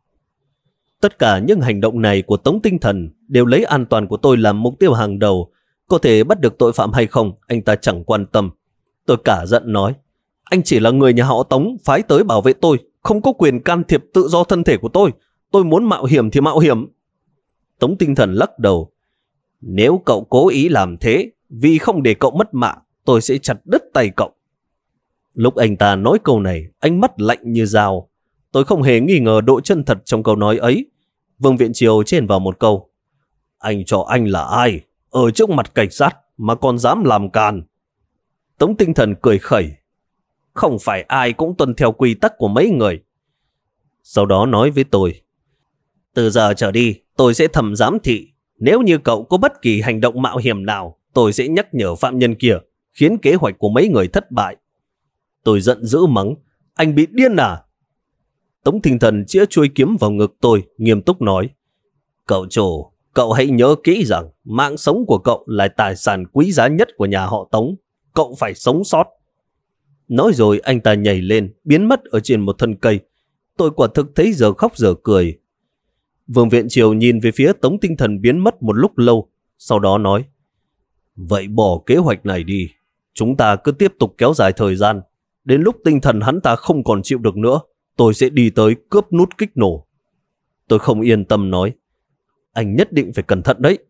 Tất cả những hành động này của Tống Tinh Thần đều lấy an toàn của tôi làm mục tiêu hàng đầu. Có thể bắt được tội phạm hay không, anh ta chẳng quan tâm. Tôi cả giận nói, anh chỉ là người nhà họ Tống phái tới bảo vệ tôi, không có quyền can thiệp tự do thân thể của tôi. Tôi muốn mạo hiểm thì mạo hiểm. Tống Tinh Thần lắc đầu, nếu cậu cố ý làm thế, vì không để cậu mất mạng, tôi sẽ chặt đứt tay cậu. Lúc anh ta nói câu này, ánh mắt lạnh như dao. Tôi không hề nghi ngờ độ chân thật trong câu nói ấy. Vương Viện Triều chèn vào một câu, anh cho anh là ai, ở trước mặt cảnh sát mà còn dám làm càn. Tống Tinh Thần cười khẩy, không phải ai cũng tuân theo quy tắc của mấy người. Sau đó nói với tôi, từ giờ trở đi tôi sẽ thầm giám thị, nếu như cậu có bất kỳ hành động mạo hiểm nào, tôi sẽ nhắc nhở phạm nhân kia, khiến kế hoạch của mấy người thất bại. Tôi giận dữ mắng, anh bị điên à? Tống Tinh Thần chĩa chuôi kiếm vào ngực tôi, nghiêm túc nói, cậu chủ, cậu hãy nhớ kỹ rằng mạng sống của cậu là tài sản quý giá nhất của nhà họ Tống. Cậu phải sống sót. Nói rồi anh ta nhảy lên, biến mất ở trên một thân cây. Tôi quả thực thấy giờ khóc giờ cười. Vương Viện Triều nhìn về phía Tống Tinh Thần biến mất một lúc lâu, sau đó nói, vậy bỏ kế hoạch này đi. Chúng ta cứ tiếp tục kéo dài thời gian. Đến lúc tinh thần hắn ta không còn chịu được nữa, tôi sẽ đi tới cướp nút kích nổ. Tôi không yên tâm nói, anh nhất định phải cẩn thận đấy.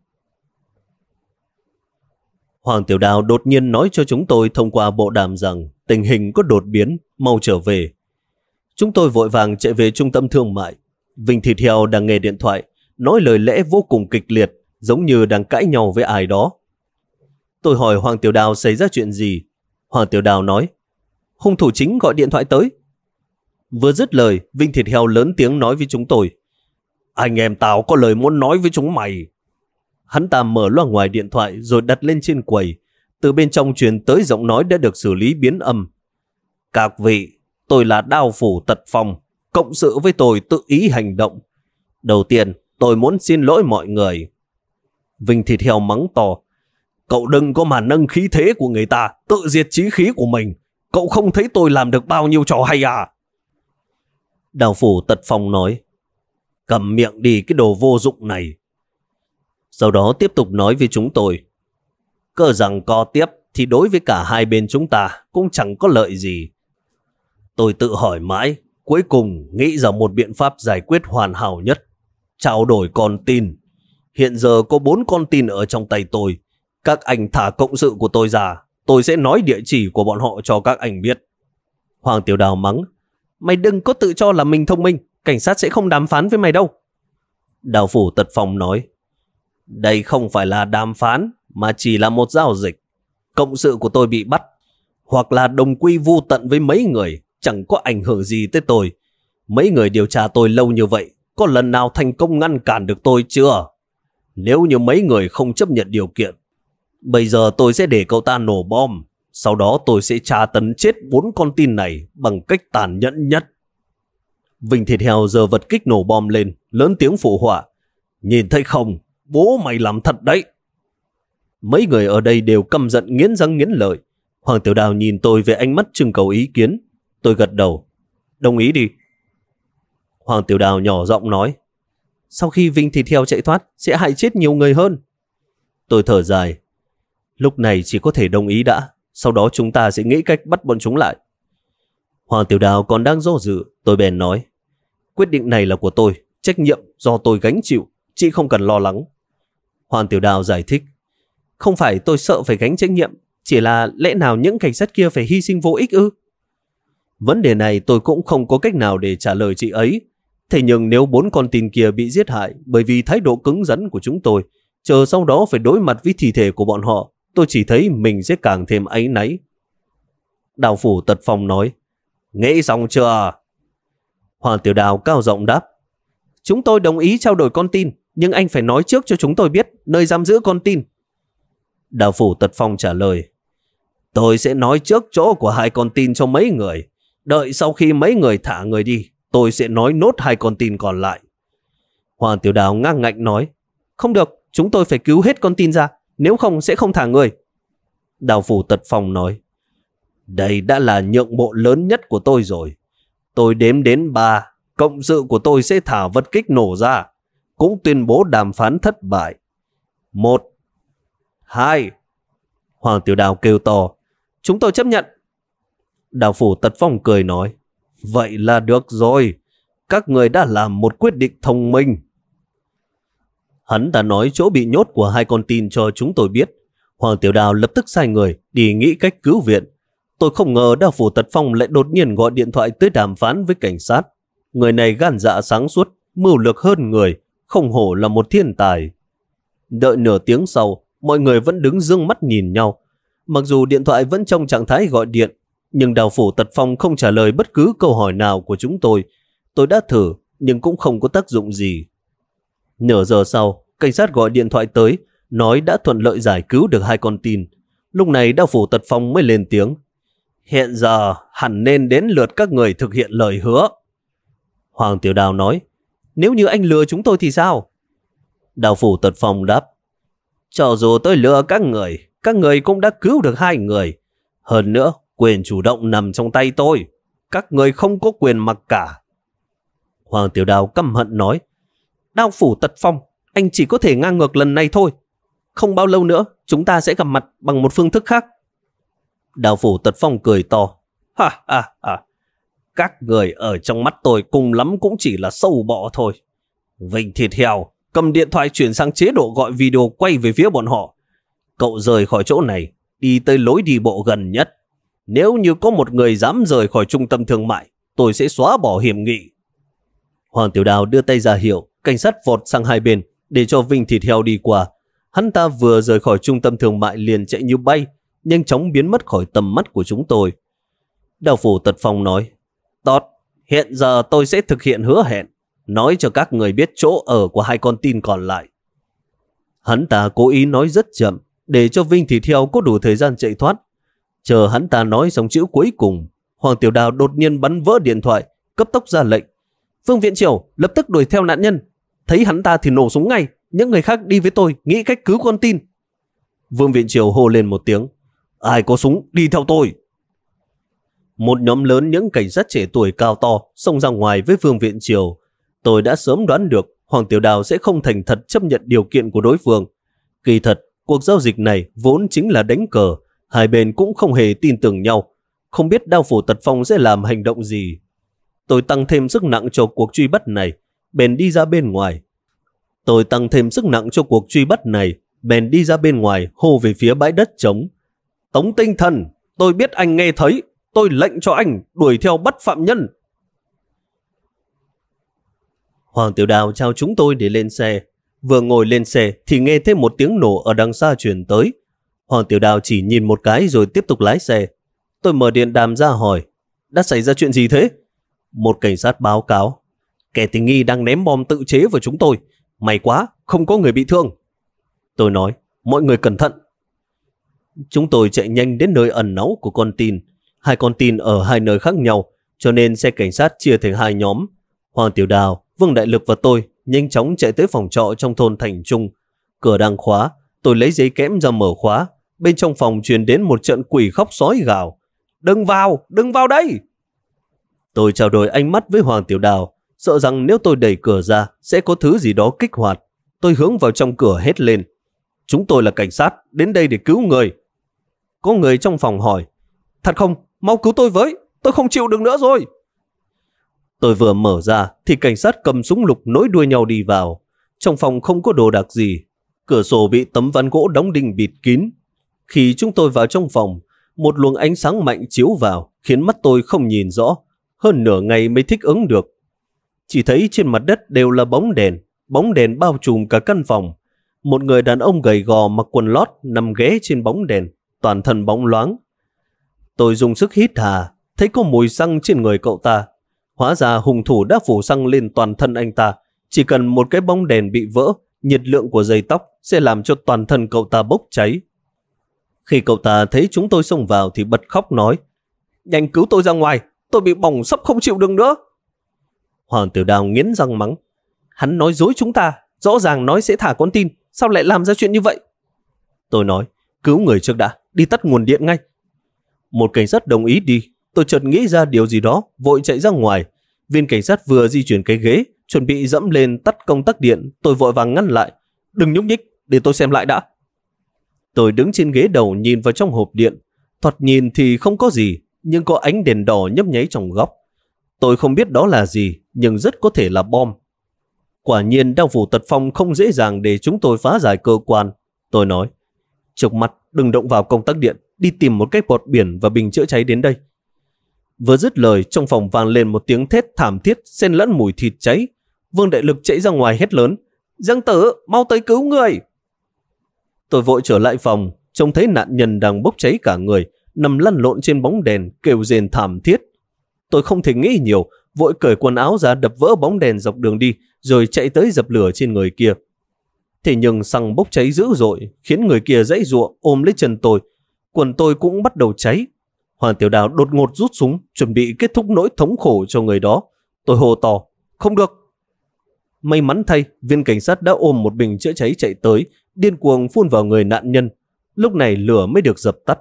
Hoàng Tiểu Đào đột nhiên nói cho chúng tôi thông qua bộ đàm rằng tình hình có đột biến, mau trở về. Chúng tôi vội vàng chạy về trung tâm thương mại. Vinh Thịt Heo đang nghe điện thoại, nói lời lẽ vô cùng kịch liệt, giống như đang cãi nhau với ai đó. Tôi hỏi Hoàng Tiểu Đào xảy ra chuyện gì. Hoàng Tiểu Đào nói, hung thủ chính gọi điện thoại tới. Vừa dứt lời, Vinh Thịt Heo lớn tiếng nói với chúng tôi, anh em tao có lời muốn nói với chúng mày. Hắn ta mở loa ngoài điện thoại rồi đặt lên trên quầy. Từ bên trong truyền tới giọng nói đã được xử lý biến âm. Các vị, tôi là Đao Phủ Tật Phong, cộng sự với tôi tự ý hành động. Đầu tiên, tôi muốn xin lỗi mọi người. Vinh Thịt Heo mắng to, cậu đừng có mà nâng khí thế của người ta, tự diệt chí khí của mình. Cậu không thấy tôi làm được bao nhiêu trò hay à? Đao Phủ Tật Phong nói, cầm miệng đi cái đồ vô dụng này. Sau đó tiếp tục nói với chúng tôi. Cơ rằng co tiếp thì đối với cả hai bên chúng ta cũng chẳng có lợi gì. Tôi tự hỏi mãi, cuối cùng nghĩ ra một biện pháp giải quyết hoàn hảo nhất. Trao đổi con tin. Hiện giờ có 4 con tin ở trong tay tôi. Các anh thả cộng sự của tôi ra, tôi sẽ nói địa chỉ của bọn họ cho các anh biết. Hoàng Tiểu Đào mắng. Mày đừng có tự cho là mình thông minh, cảnh sát sẽ không đàm phán với mày đâu. Đào Phủ Tật Phong nói. Đây không phải là đàm phán, mà chỉ là một giao dịch. Cộng sự của tôi bị bắt, hoặc là đồng quy vu tận với mấy người, chẳng có ảnh hưởng gì tới tôi. Mấy người điều tra tôi lâu như vậy, có lần nào thành công ngăn cản được tôi chưa? Nếu như mấy người không chấp nhận điều kiện, bây giờ tôi sẽ để cậu ta nổ bom. Sau đó tôi sẽ tra tấn chết 4 con tin này bằng cách tàn nhẫn nhất. Vinh Thịt Heo giờ vật kích nổ bom lên, lớn tiếng phụ họa. Nhìn thấy không, bố mày làm thật đấy. Mấy người ở đây đều căm giận nghiến răng nghiến lợi. Hoàng Tiểu Đào nhìn tôi với ánh mắt trưng cầu ý kiến. Tôi gật đầu. Đồng ý đi. Hoàng Tiểu Đào nhỏ giọng nói. Sau khi Vinh Thịt Heo chạy thoát, sẽ hại chết nhiều người hơn. Tôi thở dài. Lúc này chỉ có thể đồng ý đã. Sau đó chúng ta sẽ nghĩ cách bắt bọn chúng lại. Hoàng Tiểu Đào còn đang do dự. Tôi bèn nói. Quyết định này là của tôi. Trách nhiệm do tôi gánh chịu. Chị không cần lo lắng. Hoàng Tiểu Đào giải thích. Không phải tôi sợ phải gánh trách nhiệm, chỉ là lẽ nào những cảnh sát kia phải hy sinh vô ích ư? Vấn đề này tôi cũng không có cách nào để trả lời chị ấy. Thế nhưng nếu 4 con tin kia bị giết hại bởi vì thái độ cứng rắn của chúng tôi, chờ sau đó phải đối mặt với thi thể của bọn họ, tôi chỉ thấy mình sẽ càng thêm áy náy. Đào Phủ Tật Phong nói. Nghĩ xong chưa? Hoàng Tiểu Đào cao giọng đáp. Chúng tôi đồng ý trao đổi con tin, nhưng anh phải nói trước cho chúng tôi biết nơi giam giữ con tin. Đào Phủ Tật Phong trả lời. Tôi sẽ nói trước chỗ của 2 con tin cho mấy người. Đợi sau khi mấy người thả người đi, tôi sẽ nói nốt 2 con tin còn lại. Hoàng Tiểu Đào ngang ngạnh nói. Không được, chúng tôi phải cứu hết con tin ra, nếu không sẽ không thả người. Đào Phủ Tật Phong nói. Đây đã là nhượng bộ lớn nhất của tôi rồi. Tôi đếm đến 3, cộng sự của tôi sẽ thả vật kích nổ ra, cũng tuyên bố đàm phán thất bại. 1, 2. Hoàng Tiểu Đào kêu to. Chúng tôi chấp nhận. Đào Phủ Tật Phong cười nói. Vậy là được rồi. Các người đã làm một quyết định thông minh. Hắn đã nói chỗ bị nhốt của 2 con tin cho chúng tôi biết. Hoàng Tiểu Đào lập tức sai người đi nghĩ cách cứu viện. Tôi không ngờ Đào Phủ Tật Phong lại đột nhiên gọi điện thoại tới đàm phán với cảnh sát. Người này gan dạ sáng suốt, mưu lược hơn người, không hổ là một thiên tài. Đợi nửa tiếng sau, mọi người vẫn đứng dương mắt nhìn nhau. Mặc dù điện thoại vẫn trong trạng thái gọi điện, nhưng Đào Phủ Tật Phong không trả lời bất cứ câu hỏi nào của chúng tôi. Tôi đã thử, nhưng cũng không có tác dụng gì. Nửa giờ sau, cảnh sát gọi điện thoại tới, nói đã thuận lợi giải cứu được 2 con tin. Lúc này Đào Phủ Tật Phong mới lên tiếng. Hiện giờ hẳn nên đến lượt các người thực hiện lời hứa. Hoàng Tiểu Đào nói. Nếu như anh lừa chúng tôi thì sao? Đào Phủ Tật Phong đáp. Cho dù tôi lừa các người cũng đã cứu được 2 người. Hơn nữa, quyền chủ động nằm trong tay tôi. Các người không có quyền mặc cả. Hoàng Tiểu Đào căm hận nói. Đào Phủ Tật Phong, anh chỉ có thể ngang ngược lần này thôi. Không bao lâu nữa, chúng ta sẽ gặp mặt bằng một phương thức khác. Đào Phủ Tật Phong cười to. Ha ha ha. Các người ở trong mắt tôi cùng lắm cũng chỉ là sâu bọ thôi. Vinh Thịt Heo, cầm điện thoại chuyển sang chế độ gọi video quay về phía bọn họ. Cậu rời khỏi chỗ này, đi tới lối đi bộ gần nhất. Nếu như có một người dám rời khỏi trung tâm thương mại, tôi sẽ xóa bỏ hiểm nghị. Hoàng Tiểu Đào đưa tay ra hiệu, cảnh sát vọt sang hai bên để cho Vinh Thịt Heo đi qua. Hắn ta vừa rời khỏi trung tâm thương mại liền chạy như bay, nhanh chóng biến mất khỏi tầm mắt của chúng tôi. Đào Phủ Tật Phong nói. Tốt, hiện giờ tôi sẽ thực hiện hứa hẹn, nói cho các người biết chỗ ở của 2 con tin còn lại. Hắn ta cố ý nói rất chậm, để cho Vinh Thịt Heo có đủ thời gian chạy thoát. Chờ hắn ta nói xong chữ cuối cùng, Hoàng Tiểu Đào đột nhiên bắn vỡ điện thoại, cấp tốc ra lệnh. Vương Viện Triều lập tức đuổi theo nạn nhân. Thấy hắn ta thì nổ súng ngay, những người khác đi với tôi, nghĩ cách cứu con tin. Vương Viện Triều hô lên một tiếng. Ai có súng, đi theo tôi. Một nhóm lớn những cảnh sát trẻ tuổi cao to xông ra ngoài với Vương Viện Triều. Tôi đã sớm đoán được Hoàng Tiểu Đào sẽ không thành thật chấp nhận điều kiện của đối phương. Kỳ thật, cuộc giao dịch này vốn chính là đánh cờ, hai bên cũng không hề tin tưởng nhau, không biết Đao Phủ Tật Phong sẽ làm hành động gì. Tôi tăng thêm sức nặng cho cuộc truy bắt này, bèn đi ra bên ngoài. Hô về phía bãi đất trống. Tống Tinh Thần, tôi biết anh nghe thấy, tôi lệnh cho anh đuổi theo bắt phạm nhân. Hoàng Tiểu Đào chào chúng tôi để lên xe. Vừa ngồi lên xe thì nghe thêm một tiếng nổ ở đằng xa truyền tới. Hoàng Tiểu Đào chỉ nhìn một cái rồi tiếp tục lái xe. Tôi mở điện đàm ra hỏi, đã xảy ra chuyện gì thế? Một cảnh sát báo cáo, kẻ tình nghi đang ném bom tự chế vào chúng tôi. May quá, không có người bị thương. Tôi nói, mọi người cẩn thận. Chúng tôi chạy nhanh đến nơi ẩn náu của con tin. Hai con tin ở hai nơi khác nhau, cho nên xe cảnh sát chia thành hai nhóm. Hoàng Tiểu Đào, Vương Đại Lực và tôi nhanh chóng chạy tới phòng trọ trong thôn Thành Trung. Cửa đang khóa, tôi lấy giấy kẽm ra mở khóa. Bên trong phòng truyền đến một trận quỷ khóc sói gào. Đừng vào đây! Tôi trao đổi ánh mắt với Hoàng Tiểu Đào, sợ rằng nếu tôi đẩy cửa ra sẽ có thứ gì đó kích hoạt. Tôi hướng vào trong cửa hét lên. Chúng tôi là cảnh sát, đến đây để cứu người. Có người trong phòng hỏi, thật không? Mau cứu tôi với, tôi không chịu được nữa rồi. Tôi vừa mở ra thì cảnh sát cầm súng lục nối đuôi nhau đi vào. Trong phòng không có đồ đạc gì, cửa sổ bị tấm ván gỗ đóng đinh bịt kín. Khi chúng tôi vào trong phòng, một luồng ánh sáng mạnh chiếu vào khiến mắt tôi không nhìn rõ, hơn nửa ngày mới thích ứng được. Chỉ thấy trên mặt đất đều là bóng đèn bao trùm cả căn phòng. Một người đàn ông gầy gò mặc quần lót nằm ghé trên bóng đèn, toàn thân bóng loáng. Tôi dùng sức hít hà, thấy có mùi xăng trên người cậu ta. Hóa ra hung thủ đã phủ xăng lên toàn thân anh ta. Chỉ cần một cái bóng đèn bị vỡ, nhiệt lượng của dây tóc sẽ làm cho toàn thân cậu ta bốc cháy. Khi cậu ta thấy chúng tôi xông vào thì bật khóc nói, nhanh cứu tôi ra ngoài, tôi bị bỏng sắp không chịu được nữa. Hoàng Tiểu Đào nghiến răng mắng, hắn nói dối chúng ta, rõ ràng nói sẽ thả con tin, sao lại làm ra chuyện như vậy? Tôi nói, cứu người trước đã, đi tắt nguồn điện ngay. Một cảnh sát đồng ý đi. Tôi chợt nghĩ ra điều gì đó, vội chạy ra ngoài. Viên cảnh sát vừa di chuyển cái ghế, chuẩn bị dẫm lên tắt công tắc điện. Tôi vội vàng ngăn lại, đừng nhúc nhích, để tôi xem lại đã. Tôi đứng trên ghế đầu nhìn vào trong hộp điện. Thoạt nhìn thì không có gì, nhưng có ánh đèn đỏ nhấp nháy trong góc. Tôi không biết đó là gì, nhưng rất có thể là bom. Quả nhiên Đao Phủ Tật Phong không dễ dàng để chúng tôi phá giải cơ quan. Tôi nói, chợp mắt, đừng động vào công tắc điện, đi tìm một cái bọt biển và bình chữa cháy đến đây. Vừa dứt lời, trong phòng vang lên một tiếng thét thảm thiết xen lẫn mùi thịt cháy. Vương Đại Lực chạy ra ngoài hét lớn, Giang Tử, mau tới cứu người. Tôi vội trở lại phòng, trông thấy nạn nhân đang bốc cháy cả người, nằm lăn lộn trên bóng đèn, kêu rền thảm thiết. Tôi không thể nghĩ nhiều, vội cởi quần áo ra đập vỡ bóng đèn dọc đường đi, rồi chạy tới dập lửa trên người kia. Thế nhưng xăng bốc cháy dữ dội, khiến người kia giãy giụa ôm lấy chân tôi. Quần tôi cũng bắt đầu cháy. Hoàng Tiểu Đào đột ngột rút súng, chuẩn bị kết thúc nỗi thống khổ cho người đó. Tôi hô to, không được. May mắn thay, viên cảnh sát đã ôm một bình chữa cháy chạy tới, điên cuồng phun vào người nạn nhân. Lúc này lửa mới được dập tắt.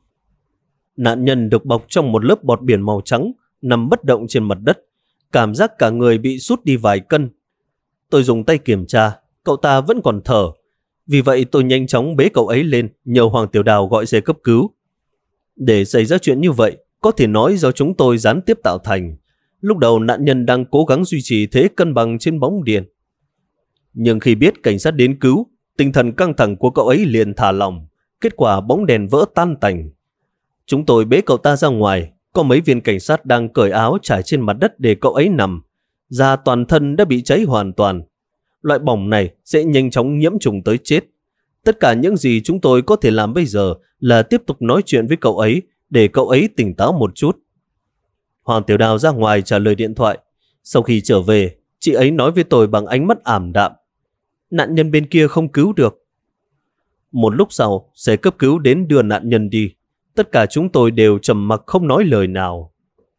Nạn nhân được bọc trong một lớp bọt biển màu trắng, nằm bất động trên mặt đất. Cảm giác cả người bị sút đi vài cân. Tôi dùng tay kiểm tra, cậu ta vẫn còn thở. Vì vậy tôi nhanh chóng bế cậu ấy lên, nhờ Hoàng Tiểu Đào gọi xe cấp cứu. Để xảy ra chuyện như vậy, có thể nói do chúng tôi gián tiếp tạo thành. Lúc đầu nạn nhân đang cố gắng duy trì thế cân bằng trên bóng điện. Nhưng khi biết cảnh sát đến cứu, tinh thần căng thẳng của cậu ấy liền thả lỏng. Kết quả bóng đèn vỡ tan tành. Chúng tôi bế cậu ta ra ngoài. Có mấy viên cảnh sát đang cởi áo trải trên mặt đất để cậu ấy nằm. Da toàn thân đã bị cháy hoàn toàn. Loại bỏng này sẽ nhanh chóng nhiễm trùng tới chết. Tất cả những gì chúng tôi có thể làm bây giờ là tiếp tục nói chuyện với cậu ấy để cậu ấy tỉnh táo một chút. Hoàng Tiểu Đào ra ngoài trả lời điện thoại. Sau khi trở về, chị ấy nói với tôi bằng ánh mắt ảm đạm. Nạn nhân bên kia không cứu được. Một lúc sau, xe cấp cứu đến đưa nạn nhân đi. Tất cả chúng tôi đều trầm mặc không nói lời nào.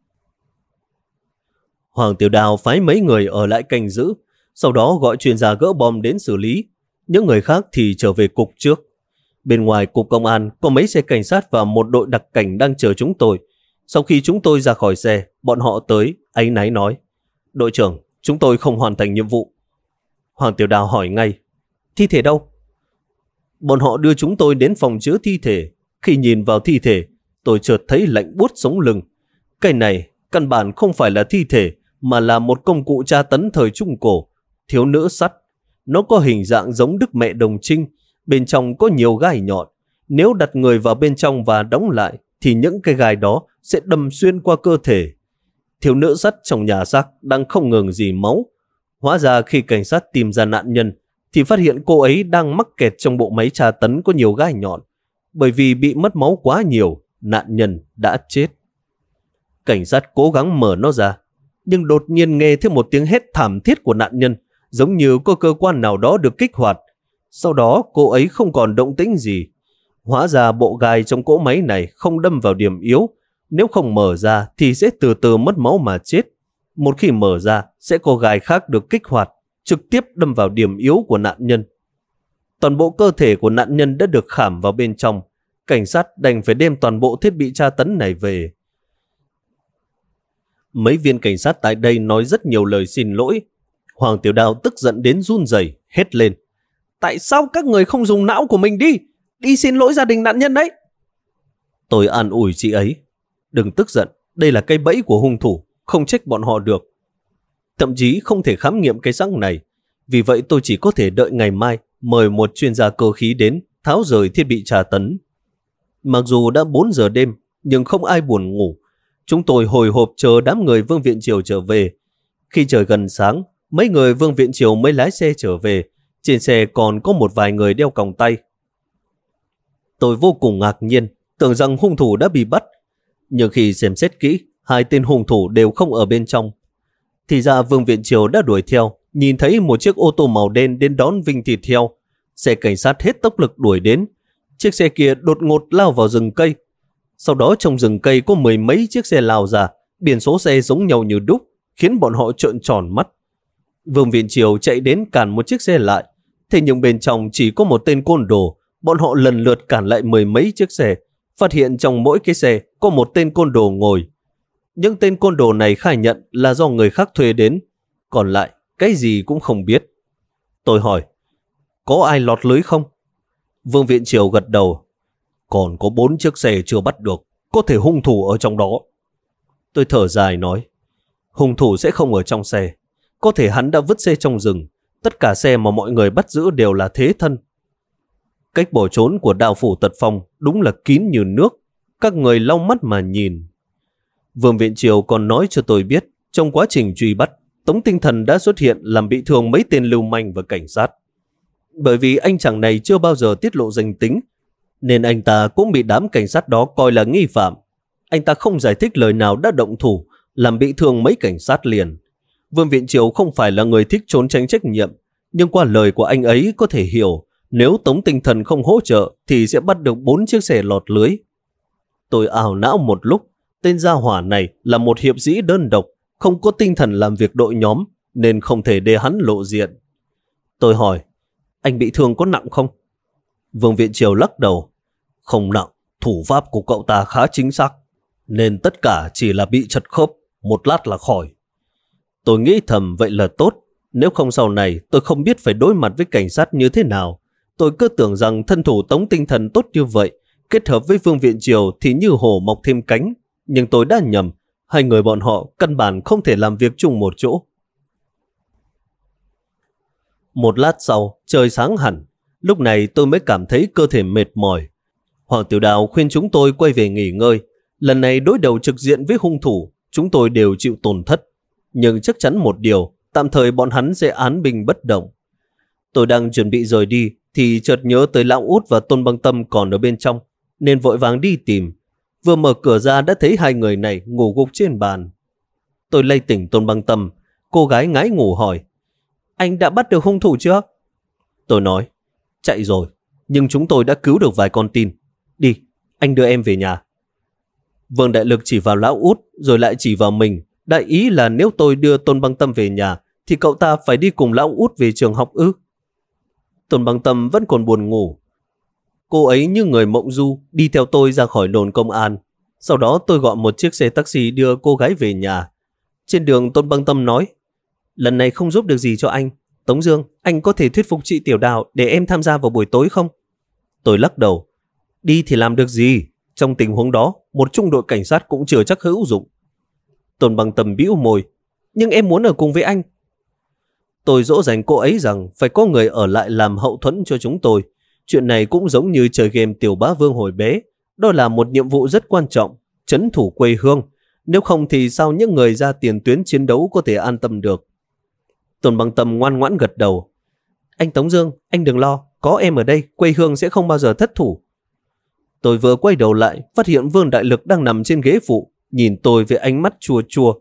Hoàng Tiểu Đào phái mấy người ở lại canh giữ, sau đó gọi chuyên gia gỡ bom đến xử lý. Những người khác thì trở về cục trước. Bên ngoài cục công an có mấy xe cảnh sát và một đội đặc cảnh đang chờ chúng tôi. Sau khi chúng tôi ra khỏi xe, bọn họ tới, áy náy nói, đội trưởng, chúng tôi không hoàn thành nhiệm vụ. Hoàng Tiểu Đào hỏi ngay. Thi thể đâu? Bọn họ đưa chúng tôi đến phòng chứa thi thể. Khi nhìn vào thi thể, tôi chợt thấy lạnh buốt sống lưng. Cái này căn bản không phải là thi thể, mà là một công cụ tra tấn thời Trung Cổ, thiếu nữ sắt. Nó có hình dạng giống Đức Mẹ Đồng Trinh, bên trong có nhiều gai nhọn. Nếu đặt người vào bên trong và đóng lại, thì những cái gai đó sẽ đâm xuyên qua cơ thể. Thiếu nữ sắt trong nhà xác đang không ngừng rỉ máu. Hóa ra khi cảnh sát tìm ra nạn nhân, thì phát hiện cô ấy đang mắc kẹt trong bộ máy tra tấn có nhiều gai nhọn. Bởi vì bị mất máu quá nhiều, nạn nhân đã chết. Cảnh sát cố gắng mở nó ra, nhưng đột nhiên nghe thấy một tiếng hét thảm thiết của nạn nhân, giống như có cơ quan nào đó được kích hoạt. Sau đó cô ấy không còn động tĩnh gì. Hóa ra bộ gai trong cỗ máy này không đâm vào điểm yếu. Nếu không mở ra thì sẽ từ từ mất máu mà chết. Một khi mở ra sẽ có gai khác được kích hoạt, trực tiếp đâm vào điểm yếu của nạn nhân. Toàn bộ cơ thể của nạn nhân đã được khảm vào bên trong. Cảnh sát đành phải đem toàn bộ thiết bị tra tấn này về. Mấy viên cảnh sát tại đây nói rất nhiều lời xin lỗi. Hoàng Tiểu Đào tức giận đến run rẩy, hét lên. Tại sao các người không dùng não của mình đi? Đi xin lỗi gia đình nạn nhân đấy. Tôi an ủi chị ấy. Đừng tức giận, đây là cái bẫy của hung thủ, không trách bọn họ được. Thậm chí không thể khám nghiệm cái xác này. Vì vậy tôi chỉ có thể đợi ngày mai mời một chuyên gia cơ khí đến tháo rời thiết bị tra tấn. Mặc dù đã 4 giờ đêm, nhưng không ai buồn ngủ. Chúng tôi hồi hộp chờ đám người Vương Viện Triều trở về. Khi trời gần sáng, mấy người Vương Viện Triều mới lái xe trở về. Trên xe còn có một vài người đeo còng tay. Tôi vô cùng ngạc nhiên, tưởng rằng hung thủ đã bị bắt. Nhưng khi xem xét kỹ, hai tên hung thủ đều không ở bên trong. Thì ra Vương Viện Triều đã đuổi theo, nhìn thấy một chiếc ô tô màu đen đến đón Vinh Thịt theo. Xe cảnh sát hết tốc lực đuổi đến. Chiếc xe kia đột ngột lao vào rừng cây. Sau đó trong rừng cây có mười mấy chiếc xe lao ra, biển số xe giống nhau như đúc, khiến bọn họ trợn tròn mắt. Vương Viện Triều chạy đến cản một chiếc xe lại. Thế nhưng bên trong chỉ có một tên côn đồ. Bọn họ lần lượt cản lại mười mấy chiếc xe, phát hiện trong mỗi cái xe có một tên côn đồ ngồi. Những tên côn đồ này khai nhận là do người khác thuê đến, còn lại cái gì cũng không biết. Tôi hỏi, có ai lọt lưới không? Vương Viện Triều gật đầu. Còn có 4 chiếc xe chưa bắt được, có thể hung thủ ở trong đó. Tôi thở dài nói, hung thủ sẽ không ở trong xe, có thể hắn đã vứt xe trong rừng. Tất cả xe mà mọi người bắt giữ đều là thế thân. Cách bỏ trốn của Đào Phủ Tật Phong đúng là kín như nước. Các người lau mắt mà nhìn. Vương Viện Triều còn nói cho tôi biết, trong quá trình truy bắt, Tống Tinh Thần đã xuất hiện làm bị thương mấy tên lưu manh và cảnh sát. Bởi vì anh chàng này chưa bao giờ tiết lộ danh tính, nên anh ta cũng bị đám cảnh sát đó coi là nghi phạm. Anh ta không giải thích lời nào đã động thủ, làm bị thương mấy cảnh sát liền. Vương Viện Triều không phải là người thích trốn tránh trách nhiệm, nhưng qua lời của anh ấy có thể hiểu, nếu Tống Tinh Thần không hỗ trợ thì sẽ bắt được 4 chiếc xe lọt lưới. Tôi ảo não một lúc, tên gia hỏa này là một hiệp sĩ đơn độc, không có tinh thần làm việc đội nhóm, nên không thể để hắn lộ diện. Tôi hỏi, anh bị thương có nặng không? Vương Viện Triều lắc đầu. Không nặng, thủ pháp của cậu ta khá chính xác, nên tất cả chỉ là bị chật khớp, một lát là khỏi. Tôi nghĩ thầm vậy là tốt, nếu không sau này tôi không biết phải đối mặt với cảnh sát như thế nào. Tôi cứ tưởng rằng thân thủ Tống Tinh Thần tốt như vậy, kết hợp với Vương Viện Triều thì như hổ mọc thêm cánh. Nhưng tôi đã nhầm, hai người bọn họ căn bản không thể làm việc chung một chỗ. Một lát sau, trời sáng hẳn. Lúc này tôi mới cảm thấy cơ thể mệt mỏi. Hoàng Tiểu Đào khuyên chúng tôi quay về nghỉ ngơi. Lần này đối đầu trực diện với hung thủ, chúng tôi đều chịu tổn thất. Nhưng chắc chắn một điều, tạm thời bọn hắn sẽ án binh bất động. Tôi đang chuẩn bị rời đi, thì chợt nhớ tới Lão Út và Tôn Băng Tâm còn ở bên trong, nên vội vàng đi tìm. Vừa mở cửa ra đã thấy hai người này ngủ gục trên bàn. Tôi lay tỉnh Tôn Băng Tâm. Cô gái ngái ngủ hỏi, anh đã bắt được hung thủ chưa? Tôi nói, chạy rồi, nhưng chúng tôi đã cứu được vài con tin. Đi, anh đưa em về nhà. Vương Đại Lực chỉ vào Lão Út rồi lại chỉ vào mình. Đại ý là nếu tôi đưa Tôn Băng Tâm về nhà thì cậu ta phải đi cùng Lão Út về trường học ư? Tôn Băng Tâm vẫn còn buồn ngủ. Cô ấy như người mộng du đi theo tôi ra khỏi đồn công an. Sau đó tôi gọi một chiếc xe taxi đưa cô gái về nhà. Trên đường Tôn Băng Tâm nói, lần này không giúp được gì cho anh, Tống Dương, anh có thể thuyết phục chị Tiểu Đào để em tham gia vào buổi tối không? Tôi lắc đầu. Đi thì làm được gì? Trong tình huống đó, một trung đội cảnh sát cũng chưa chắc hữu dụng. Tôn Bằng Tâm bĩu môi. Nhưng em muốn ở cùng với anh. Tôi dỗ dành cô ấy rằng phải có người ở lại làm hậu thuẫn cho chúng tôi. Chuyện này cũng giống như chơi game Tiểu Bá Vương hồi bé. Đó là một nhiệm vụ rất quan trọng, trấn thủ quê hương. Nếu không thì sao những người ra tiền tuyến chiến đấu có thể an tâm được? Tôn Bằng Tâm ngoan ngoãn gật đầu. Anh Tống Dương, anh đừng lo, có em ở đây, quê hương sẽ không bao giờ thất thủ. Tôi vừa quay đầu lại, phát hiện Vương Đại Lực đang nằm trên ghế phụ, nhìn tôi với ánh mắt chua chua.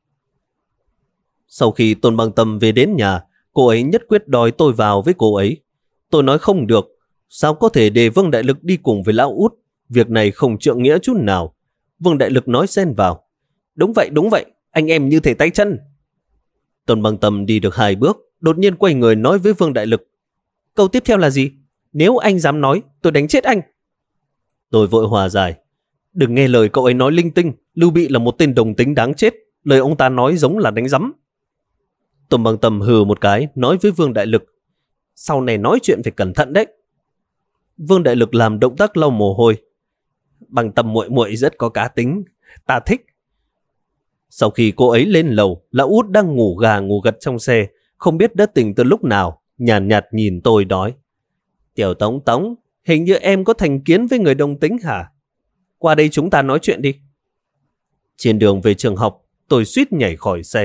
Sau khi Tôn Bằng Tâm về đến nhà, cô ấy nhất quyết đòi tôi vào với cô ấy. Tôi nói không được, sao có thể để Vương Đại Lực đi cùng với lão út, việc này không trượng nghĩa chút nào. Vương Đại Lực nói xen vào. Đúng vậy, anh em như thể tay chân. Tôn Bằng Tâm đi được 2 bước, đột nhiên quay người nói với Vương Đại Lực. Câu tiếp theo là gì? Nếu anh dám nói, tôi đánh chết anh. Tôi vội hòa giải. Đừng nghe lời cậu ấy nói linh tinh, Lưu Bị là một tên đồng tính đáng chết, lời ông ta nói giống là đánh rắm. Tôn Bằng Tâm hừ một cái, nói với Vương Đại Lực. Sau này nói chuyện phải cẩn thận đấy. Vương Đại Lực làm động tác lau mồ hôi. Bằng Tâm muội muội rất có cá tính, ta thích. Sau khi cô ấy lên lầu, lão út đang ngủ gà ngủ gật trong xe, không biết đã tỉnh từ lúc nào, nhàn nhạt nhìn tôi nói. Tiểu Tống, hình như em có thành kiến với người đồng tính hả? Qua đây chúng ta nói chuyện đi. Trên đường về trường học, tôi suýt nhảy khỏi xe.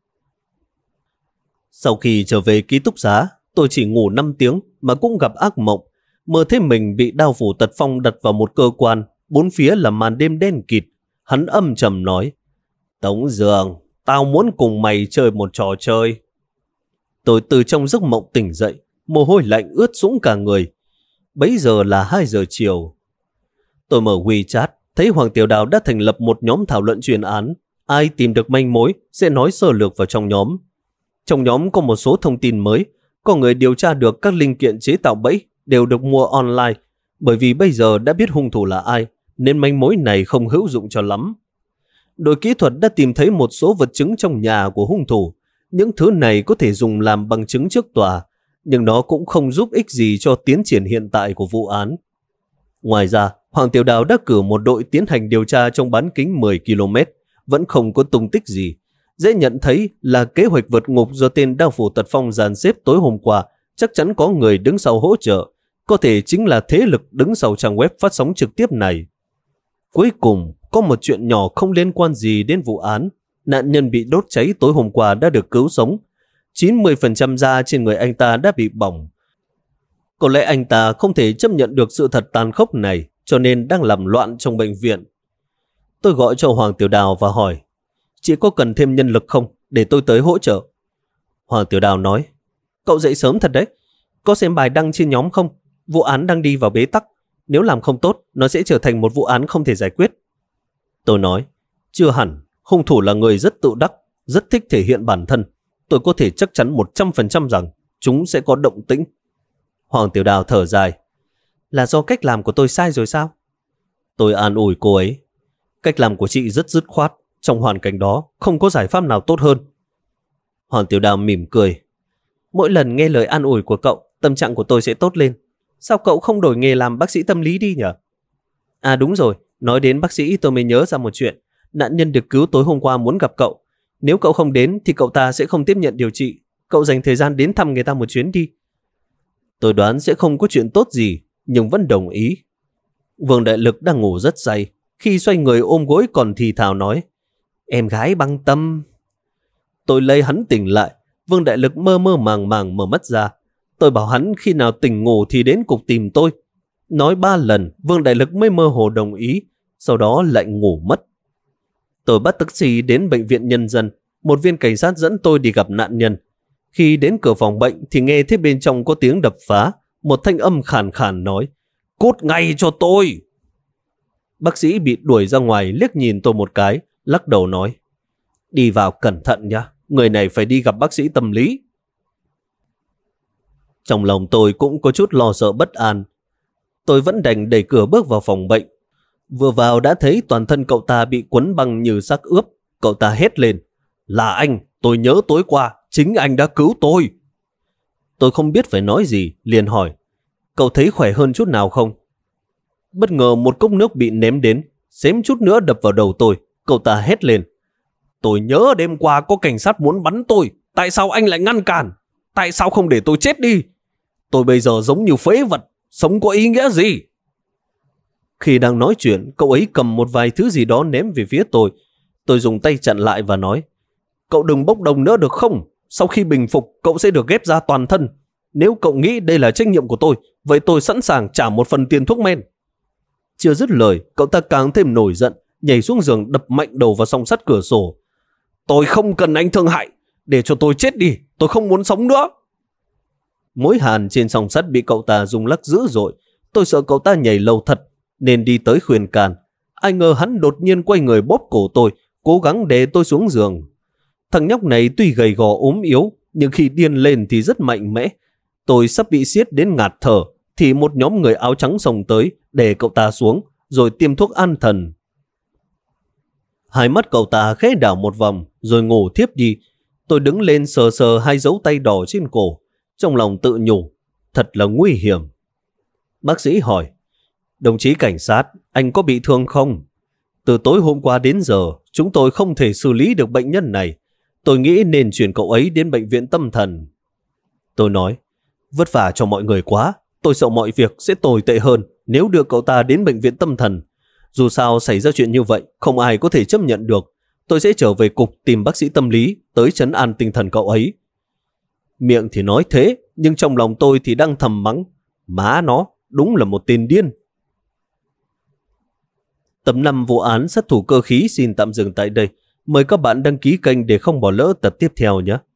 Sau khi trở về ký túc xá, tôi chỉ ngủ 5 tiếng mà cũng gặp ác mộng. Mơ thấy mình bị đao phủ tật phong đặt vào một cơ quan, bốn phía là màn đêm đen kịt. Hắn âm trầm nói. Tống Dương, tao muốn cùng mày chơi một trò chơi. Tôi từ trong giấc mộng tỉnh dậy, mồ hôi lạnh ướt sũng cả người. Bấy giờ là 2 giờ chiều. Tôi mở WeChat, thấy Hoàng Tiểu Đào đã thành lập một nhóm thảo luận chuyên án. Ai tìm được manh mối sẽ nói sơ lược vào trong nhóm. Trong nhóm có một số thông tin mới, có người điều tra được các linh kiện chế tạo bẫy đều được mua online, bởi vì bây giờ đã biết hung thủ là ai, nên manh mối này không hữu dụng cho lắm. Đội kỹ thuật đã tìm thấy một số vật chứng trong nhà của hung thủ. Những thứ này có thể dùng làm bằng chứng trước tòa, nhưng nó cũng không giúp ích gì cho tiến triển hiện tại của vụ án. Ngoài ra, Hoàng Tiểu Đào đã cử một đội tiến hành điều tra trong bán kính 10 km, vẫn không có tung tích gì. Dễ nhận thấy là kế hoạch vượt ngục do tên đao phủ tật phong dàn xếp tối hôm qua, chắc chắn có người đứng sau hỗ trợ, có thể chính là thế lực đứng sau trang web phát sóng trực tiếp này. Cuối cùng, có một chuyện nhỏ không liên quan gì đến vụ án. Nạn nhân bị đốt cháy tối hôm qua đã được cứu sống. 90% da trên người anh ta đã bị bỏng. Có lẽ anh ta không thể chấp nhận được sự thật tàn khốc này, cho nên đang làm loạn trong bệnh viện. Tôi gọi cho Hoàng Tiểu Đào và hỏi, chị có cần thêm nhân lực không để tôi tới hỗ trợ? Hoàng Tiểu Đào nói, cậu dậy sớm thật đấy. Có xem bài đăng trên nhóm không? Vụ án đang đi vào bế tắc. Nếu làm không tốt, nó sẽ trở thành một vụ án không thể giải quyết. Tôi nói, chưa hẳn, hung thủ là người rất tự đắc, rất thích thể hiện bản thân. Tôi có thể chắc chắn 100% rằng chúng sẽ có động tĩnh. Hoàng Tiểu Đào thở dài, là do cách làm của tôi sai rồi sao? Tôi an ủi cô ấy, cách làm của chị rất dứt khoát, trong hoàn cảnh đó không có giải pháp nào tốt hơn. Hoàng Tiểu Đào mỉm cười, mỗi lần nghe lời an ủi của cậu, tâm trạng của tôi sẽ tốt lên. Sao cậu không đổi nghề làm bác sĩ tâm lý đi nhỉ? À đúng rồi, nói đến bác sĩ tôi mới nhớ ra một chuyện. Nạn nhân được cứu tối hôm qua muốn gặp cậu. Nếu cậu không đến thì cậu ta sẽ không tiếp nhận điều trị. Cậu dành thời gian đến thăm người ta một chuyến đi. Tôi đoán sẽ không có chuyện tốt gì, nhưng vẫn đồng ý. Vương Đại Lực đang ngủ rất say. Khi xoay người ôm gối còn thì thào nói, em gái Băng Tâm. Tôi lấy hắn tỉnh lại. Vương Đại Lực mơ mơ màng màng mở mắt ra. Tôi bảo hắn khi nào tỉnh ngủ thì đến cục tìm tôi. Nói 3 lần, Vương Đại Lực mới mơ hồ đồng ý, sau đó lại ngủ mất. Tôi bắt taxi đến bệnh viện nhân dân. Một viên cảnh sát dẫn tôi đi gặp nạn nhân. Khi đến cửa phòng bệnh thì nghe thấy bên trong có tiếng đập phá. Một thanh âm khàn khàn nói, cút ngay cho tôi. Bác sĩ bị đuổi ra ngoài liếc nhìn tôi một cái, lắc đầu nói, đi vào cẩn thận nhá, người này phải đi gặp bác sĩ tâm lý. Trong lòng tôi cũng có chút lo sợ bất an. Tôi vẫn đành đẩy cửa bước vào phòng bệnh. Vừa vào đã thấy toàn thân cậu ta bị quấn băng như xác ướp. Cậu ta hét lên, là anh, tôi nhớ tối qua, chính anh đã cứu tôi. Tôi không biết phải nói gì, liền hỏi, cậu thấy khỏe hơn chút nào không? Bất ngờ một cốc nước bị ném đến, xém chút nữa đập vào đầu tôi. Cậu ta hét lên, tôi nhớ đêm qua có cảnh sát muốn bắn tôi, tại sao anh lại ngăn cản? Tại sao không để tôi chết đi? Tôi bây giờ giống như phế vật, sống có ý nghĩa gì? Khi đang nói chuyện, cậu ấy cầm một vài thứ gì đó ném về phía tôi. Tôi dùng tay chặn lại và nói, cậu đừng bốc đồng nữa được không? Sau khi bình phục, cậu sẽ được ghép da toàn thân. Nếu cậu nghĩ đây là trách nhiệm của tôi, vậy tôi sẵn sàng trả một phần tiền thuốc men. Chưa dứt lời, cậu ta càng thêm nổi giận, nhảy xuống giường đập mạnh đầu vào song sắt cửa sổ. Tôi không cần anh thương hại, để cho tôi chết đi, tôi không muốn sống nữa. Mối hàn trên song sắt bị cậu ta rung lắc dữ dội. Tôi sợ cậu ta nhảy lầu thật, nên đi tới khuyên can. Ai ngờ hắn đột nhiên quay người bóp cổ tôi, cố gắng đè tôi xuống giường. Thằng nhóc này tuy gầy gò ốm yếu, nhưng khi điên lên thì rất mạnh mẽ. Tôi sắp bị siết đến ngạt thở, thì một nhóm người áo trắng xông tới, đè cậu ta xuống, rồi tiêm thuốc an thần. Hai mắt cậu ta khẽ đảo một vòng, rồi ngủ thiếp đi. Tôi đứng lên sờ sờ hai dấu tay đỏ trên cổ, trong lòng tự nhủ, thật là nguy hiểm. Bác sĩ hỏi, đồng chí cảnh sát, anh có bị thương không? Từ tối hôm qua đến giờ, chúng tôi không thể xử lý được bệnh nhân này. Tôi nghĩ nên chuyển cậu ấy đến bệnh viện tâm thần. Tôi nói, vất vả cho mọi người quá. Tôi sợ mọi việc sẽ tồi tệ hơn nếu đưa cậu ta đến bệnh viện tâm thần. Dù sao xảy ra chuyện như vậy, không ai có thể chấp nhận được. Tôi sẽ trở về cục tìm bác sĩ tâm lý tới trấn an tinh thần cậu ấy. Miệng thì nói thế, nhưng trong lòng tôi thì đang thầm mắng, má nó, đúng là một tên điên. Tập 5 vụ án sát thủ cơ khí xin tạm dừng tại đây. Mời các bạn đăng ký kênh để không bỏ lỡ tập tiếp theo nhé.